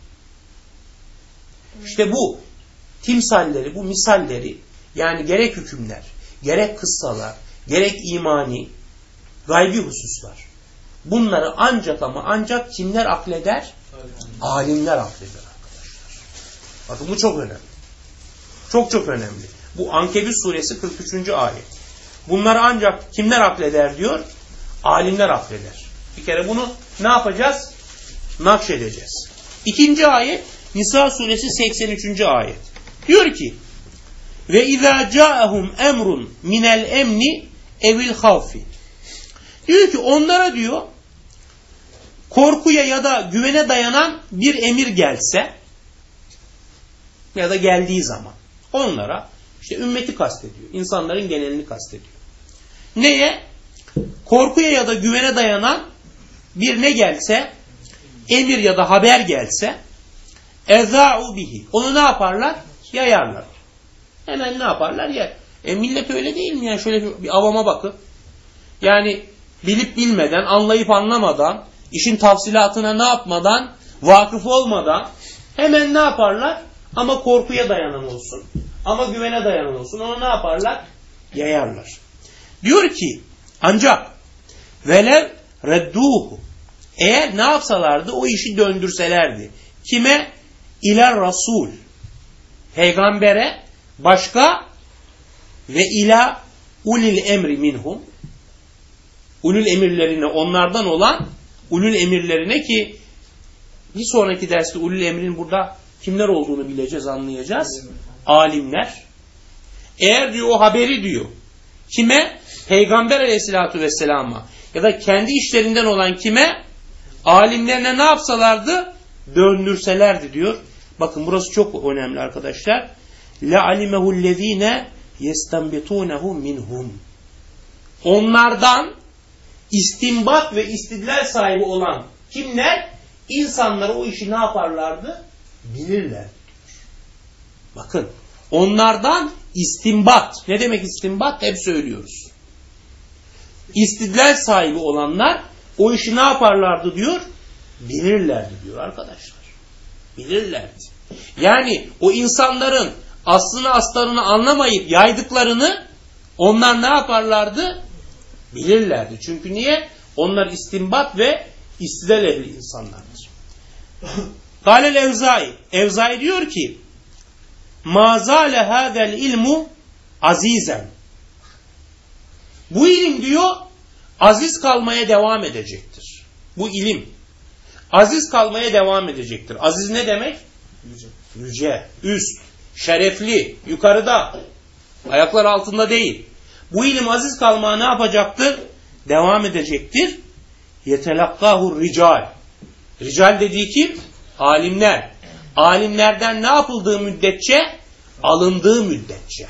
İşte bu timsalleri, bu misalleri, yani gerek hükümler, gerek kıssalar, gerek imani, gaybi hususlar. Bunları ancak ama ancak kimler akleder? Alimler akleder arkadaşlar. Bakın bu çok önemli. Çok çok önemli. Bu Ankebut suresi 43. ayet. Bunları ancak kimler akleder diyor? Alimler akleder. Bir kere bunu ne yapacağız? Nakşedeceğiz. İkinci ayet Nisa suresi 83. ayet. Diyor ki ve izâ câehum emrun minel emni evil havfi. Diyor ki onlara diyor korkuya ya da güvene dayanan bir emir gelse ya da geldiği zaman onlara işte ümmeti kastediyor. İnsanların genelini kastediyor. Neye? Korkuya ya da güvene dayanan bir ne gelse, emir ya da haber gelse ezâ'u bihi. Onu ne yaparlar? Yayarlar. Hemen ne yaparlar? Yer. Millet öyle değil mi ya? Şöyle bir avama bakın. Yani bilip bilmeden, anlayıp anlamadan, işin tafsilatına ne yapmadan, vakıf olmadan hemen ne yaparlar? Ama korkuya dayanan olsun. Ama güvene dayanan olsun. Onu ne yaparlar? Yayarlar. Diyor ki ancak velev redduhu, eğer ne yapsalardı? O işi döndürselerdi. Kime? İler Rasul. Peygambere, başka ve ila ulil emri minhum. Ulul emirlerine, onlardan olan ulul emirlerine, ki Bir sonraki derste ulul emrin burada kimler olduğunu bileceğiz, anlayacağız. Alimler. Eğer diyor o haberi diyor kime? Peygamber aleyhissalatü vesselama ya da kendi işlerinden olan kime? Alimlerine ne yapsalardı? Döndürselerdi diyor. Bakın burası çok önemli arkadaşlar. لَعَلِمَهُ الَّذ۪ينَ يَسْتَنْبِتُونَهُ مِنْهُمْ. Onlardan istinbat ve istidlal sahibi olan kimler? İnsanlar o işi ne yaparlardı? Bilirler. Bakın onlardan istinbat. Ne demek istinbat? Hep söylüyoruz. İstidlal sahibi olanlar o işi ne yaparlardı diyor? Bilirlerdi diyor arkadaşlar. Bilirlerdi. Yani o insanların aslını aslarını anlamayıp yaydıklarını onlar ne yaparlardı? Bilirlerdi. Çünkü niye? Onlar istinbat ve istidlal ehli insanlardır. Kâlel Evzai. Evzai diyor ki مَا زَالَ هَذَا الْاِلْمُ azizen. Bu ilim diyor aziz kalmaya devam edecektir. Bu ilim aziz kalmaya devam edecektir. Aziz ne demek? Yüce, üst, şerefli, yukarıda, ayaklar altında değil. Bu ilim aziz kalmaya ne yapacaktır? Devam edecektir. Yetelakkahu rical. Rical dediği kim? Alimler. Alimlerden ne yapıldığı müddetçe? Alındığı müddetçe.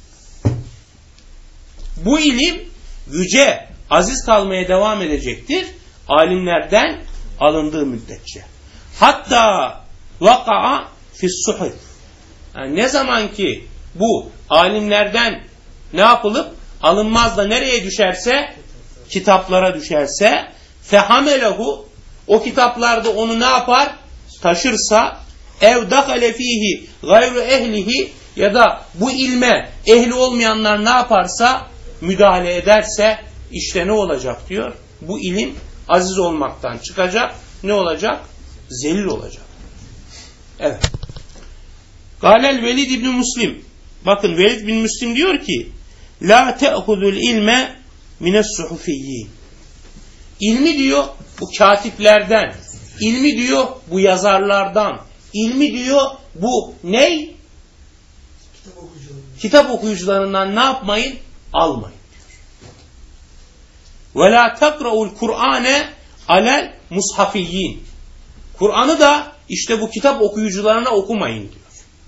Bu ilim yüce, aziz kalmaya devam edecektir. Alimlerden alındığı müddetçe. Hatta vaka'a fissuhuf. Yani ne zaman ki bu alimlerden ne yapılıp alınmaz da nereye düşerse? Kitaplara düşerse fehamelehu, o kitaplarda onu ne yapar? Taşırsa ev dakale fihi gayru ehlihi, ya da bu ilme ehli olmayanlar ne yaparsa, müdahale ederse işte ne olacak diyor? Bu ilim aziz olmaktan çıkacak. Ne olacak? Zelil olacak. Evet. Galel Velid İbni Müslim. Bakın Velid bin Müslim diyor ki La te'hudul ilme mines suhufiyyin. İlmi diyor bu katiplerden, ilmi diyor bu yazarlardan, ilmi diyor bu ney? Kitap okuyucularından ne yapmayın? Almayın diyor. Ve la tekra'ul Kur'ane alel mushafiyyin. Kur'an'ı da işte bu kitap okuyucularına okumayın diyor.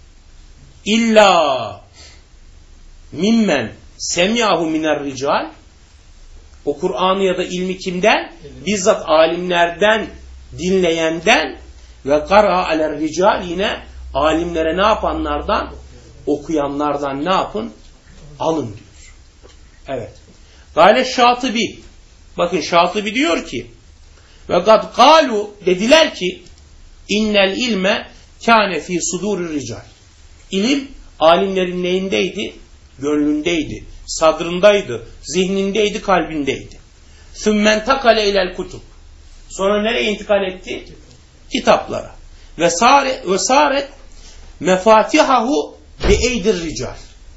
İlla mimmen semiyahu miner rical. O Kur'an'ı ya da ilmi kimden? Bizzat alimlerden, dinleyenden ve kara aler rical, yine alimlere ne yapanlardan? Okuyanlardan ne yapın? Alın diyor. Evet. Gale Şatıbi. Bakın Şatıbi diyor ki ve kad kalu, dediler ki innel ilme kâne fî sudûr rical. İlim alimlerin neyindeydi? Gönlündeydi, sadrındaydı, zihnindeydi, kalbindeydi. Sümmen takale ilel kutub. Sonra nereye intikal etti? Kitaplara. Ve saret mefatihahu bi eydir rical.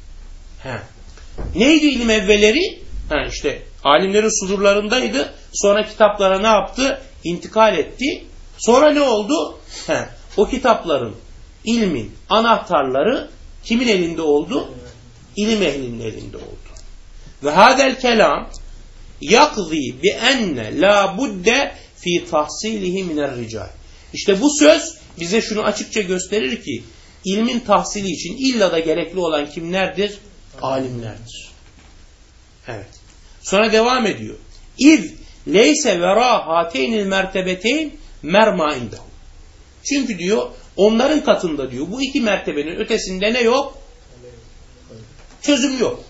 Neydi ilim evveleri? İşte alimlerin sudurlarındaydı. Sonra kitaplara ne yaptı? İntikal etti. Sonra ne oldu? O kitapların, ilmin anahtarları kimin elinde oldu? İlim ehlinin elinde oldu. Ve hadel kelam yakzi bi enne la budde fi tahsilihi miner rical. İşte bu söz bize şunu açıkça gösterir ki ilmin tahsili için illa da gerekli olan kimlerdir? Alimlerdir. Evet. Sonra devam ediyor. İz leyse vera hateynil mertebeteyn merma indehu. Çünkü diyor onların katında diyor bu iki mertebenin ötesinde ne yok? Çözüm yok.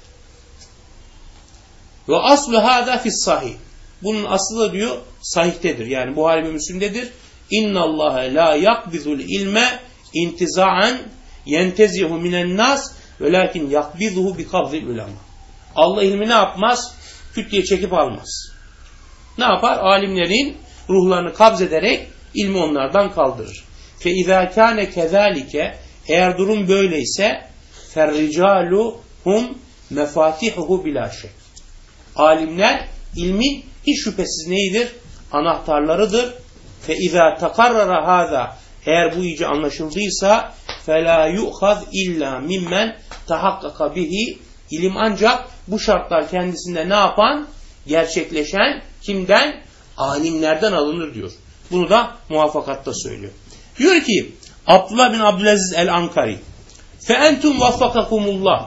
Ve aslu hâdâ fis-sahih. Bunun aslı diyor sahih'tedir. Yani Buhari ve Müslim'dedir. İnnallâhe lâ yakbizul ilme intizâen yentezihu minen nas velâkin yakbizuhu bi kabzil ulema. Allah ilmi ne yapmaz? Küt diye çekip almaz. Ne yapar? Alimlerin ruhlarını kabz ederek ilmi onlardan kaldırır. Fe izâ kâne kezâlike, eğer durum böyleyse ferricalu hum mefatihuhu bila şek. Alimler ilmin hiç şüphesiz neyidir? Anahtarlarıdır. فَاِذَا تَقَرَّرَ هَذَا Eğer bu iyice anlaşıldıysa فَلَا يُؤْخَذْ اِلَّا مِمَّنْ تَحَقَّقَ بِهِ İlim ancak bu şartlar kendisinde ne yapan? Gerçekleşen kimden? Alimlerden alınır diyor. Bunu da muvaffakatta söylüyor. Diyor ki Abdullah bin Abdülaziz el-Ankari فَاَنْتُمْ وَفَّقَكُمُ اللّٰهِ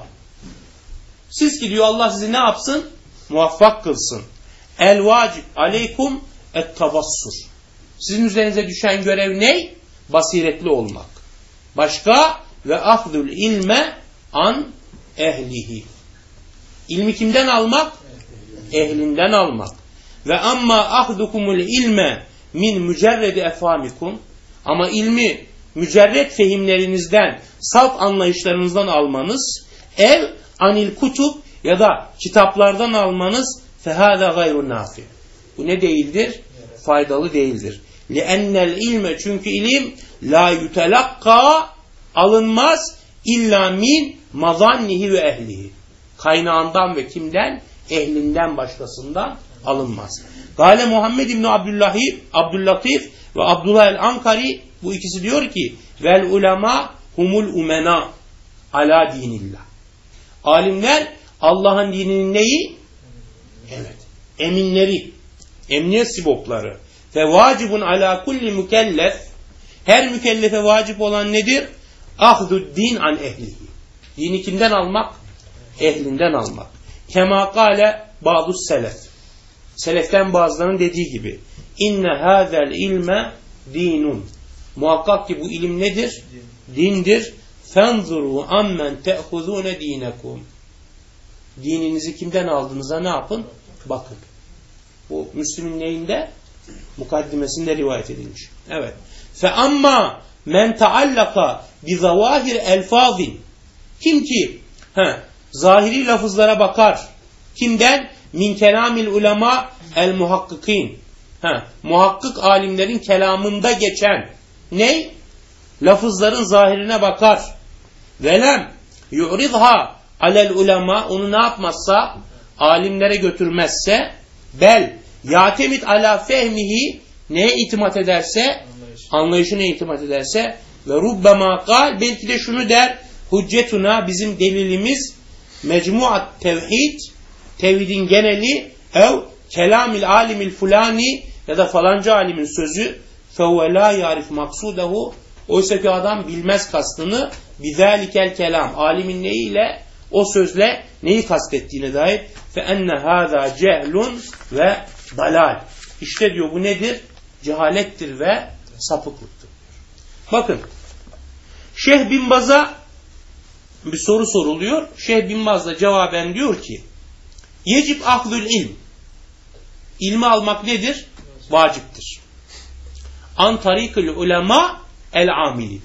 Siz ki diyor Allah sizi ne yapsın? Muvaffak kılsın. El-vacib aleykum et-tabassur Sizin üzerinize düşen görev ne? Basiretli olmak. Başka? Ve ahdul ilme an ehlihi. İlmi kimden almak? Ehlinden almak. Ve amma ahdukumul ilme min mücerredi efhamikum ama ilmi mücerred fehimlerinizden, salt anlayışlarınızdan almanız, ev anil kutub ya da kitaplardan almanız fehâdâ gayru nâfi. Bu ne değildir? Faydalı değildir. لِأَنَّ ilme çünkü ilim la yutelakka alınmaz illa min mazannihi ve ehlihi. Kaynağından ve kimden? Ehlinden başkasından alınmaz. Gale Muhammed İbni Abdüllatif ve Abdullah el-Ankari bu ikisi diyor ki vel ulema humul umena ala dinillah. Alimler Allah'ın dininin neyi? Evet. Eminleri. Emniyet sibopları. Ve vacibun ala kulli mükellef her mükellefe vacip olan nedir? Ahdud din an ehlihi. Dini kimden almak? Ehlinden almak. Kema kâle ba'dus selef. Seleften bazılarının dediği gibi. İnne hâzel ilme dinun. Muhakkak ki bu ilim nedir? Dindir. Fenzuru ammen te'huzûne dinekum. Dininizi kimden aldığınıza ne yapın? Bakın. Bu Müslim'in neyinde? Mukaddimesinde rivayet edilmiş. Evet. Fe amma men taallaka bi zavahir elfazin. Kim ki zahiri lafızlara bakar. Kimden? Min kelamil ulema el muhakkikin. Muhakkik alimlerin kelamında geçen ne? Lafızların zahirine bakar. Velem yu'ridha alel ulema onu ne yapmazsa alimlere götürmezse bel yatemit ala fehmihi neye itimat ederse anlayışına itimat ederse ve rubbema kal belki de şunu der hüccetuna bizim delilimiz mecmuat tevhid tevhidin geneli ev kelamil alimil fulani ya da falanca alimin sözü fevve la yarif maksudehu oysa ki adam bilmez kastını bizalikel kelam alimin neyiyle o sözle neyi kastettiğine dair fe enne hâzâ cehlun ve dalal. İşte diyor bu nedir? Cehalettir ve sapıklıktır. Bakın Şeyh Bin Baz'a bir soru soruluyor. Şeyh Bin Baz da cevaben diyor ki yecib ahdül ilm. İlmi almak nedir? Vaciptir. An tarikil ulema el amili.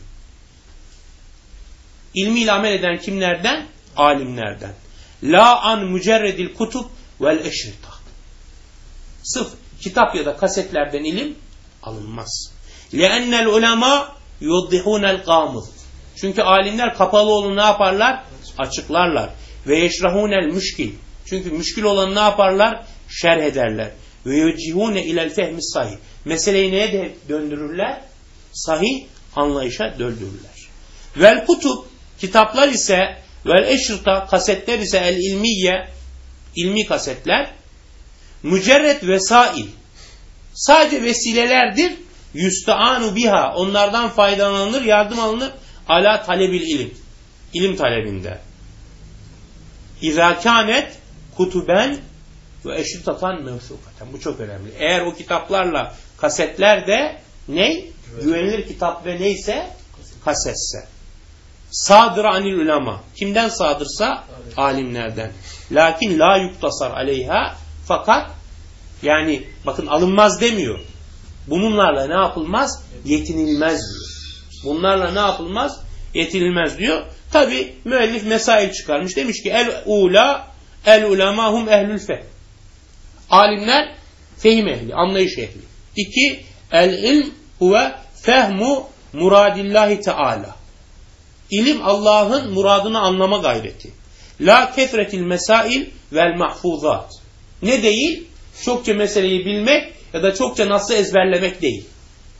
İlmiyle amel eden kimlerden? Alimlerden. La an mücerredil kutub vel eşrita. Sırf kitap ya da kasetlerden ilim alınmaz. Leennel ulema yuddihunel gamız. Çünkü alimler kapalı olanı ne yaparlar? Açıklarlar. Ve yeşrahunel müşkil. Çünkü müşkil olanı ne yaparlar? Şerh ederler. Ve yucihune ilel fehmi sahih. Meseleyi neye döndürürler? Sahih anlayışa döndürürler. Vel kutub kitaplar ise vel eşrita kasetler ise el ilmiye ilmi kasetler mücerred vesail sadece vesilelerdir. Yüstaanu biha onlardan faydalanılır, yardım alınır ala talebil ilim. İlim talebinde. İzâ kânet kutuben ve eşritatan mevsukaten. Bu çok önemli. Eğer o kitaplarla kasetler de ne? Güvenilir kitap ve neyse kasetse. Sadır anil ulema. Kimden sadırsa? Alimlerden. Lakin la yuktasar aleyha. Fakat yani bakın alınmaz demiyor. Bunlarla ne yapılmaz? Yetinilmez diyor. Bunlarla ne yapılmaz? Yetinilmez diyor. Tabi müellif mesail çıkarmış. Demiş ki el ulemahum ehlül fehm. Alimler fehim ehli, anlayış ehli. 2. El ilm huve fehmu muradillahi teala. İlim Allah'ın muradını anlama gayreti. La kefretil mesail vel mahfuzat. Ne değil? Çokça meseleyi bilmek ya da çokça nasıl ezberlemek değil.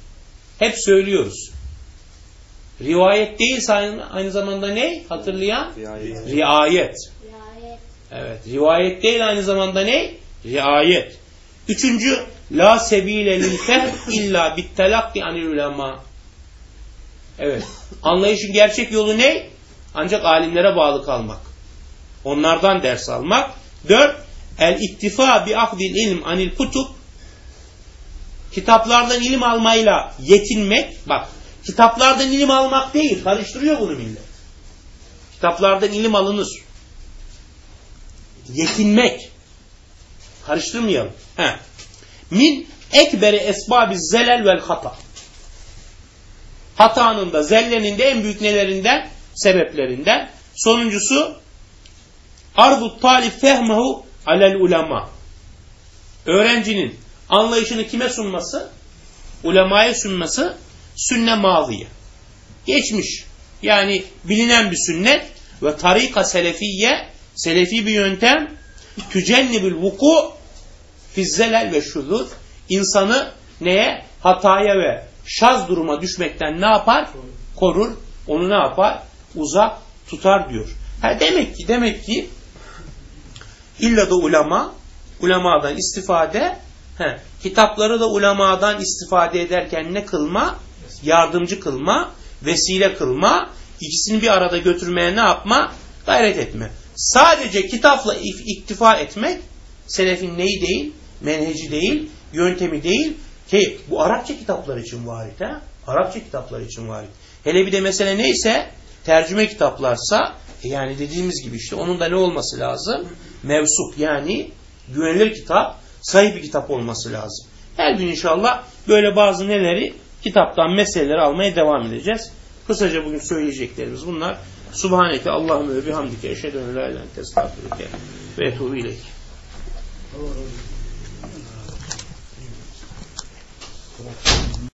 Hep söylüyoruz. Rivayet değilse aynı zamanda ne? Hatırlayan? Riayet. Evet. Rivayet değil aynı zamanda ne? Riayet. Üçüncü, la sebile lil fehm illa bittelakki anil ulema. Evet. Anlayışın gerçek yolu ne? Ancak alimlere bağlı kalmak. Onlardan ders almak. 4. El iktifa bi ahdil ilm anil kutub. Kitaplardan ilim almayla yetinmek. Bak, kitaplardan ilim almak değil. Karıştırıyor bunu millet. Kitaplardan ilim alınır. Yetinmek. Karıştırmayalım. Min ekberi esbabiz zelel vel hata. Hatanın da zellenin de en büyük nelerinden? Sebeplerinden. Sonuncusu arbut talib fehmehu alel ulema. Öğrencinin anlayışını kime sunması? Ulemaya sunması, sünne maziye. Geçmiş. Yani bilinen bir sünnet ve tarika selefiye, selefi bir yöntem, tücennibül vuku fizzelel ve şuzuz. İnsanı neye? Hataya ve şaz duruma düşmekten ne yapar? Korur. Onu ne yapar? Uzak tutar diyor. Demek ki illa da ulemadan istifade, kitapları da ulemadan istifade ederken ne kılma? Yardımcı kılma, vesile kılma, ikisini bir arada götürmeye ne yapma? Gayret etme. Sadece kitapla iktifa etmek, selefin neyi değil? Menheci değil, yöntemi değil ki bu Arapça kitaplar için varit. Arapça kitaplar için varit. Hele bir de mesele neyse, tercüme kitaplarsa, yani dediğimiz gibi işte onun da ne olması lazım? Mevsup, yani güvenilir kitap, sahih bir kitap olması lazım. Her gün inşallah böyle bazı neleri, kitaptan meseleleri almaya devam edeceğiz. Kısaca bugün söyleyeceklerimiz bunlar. Subhaneke Allahümme ve bihamdike eşhedü en la ilahe ente estağfiruke ve etûbü ileyk.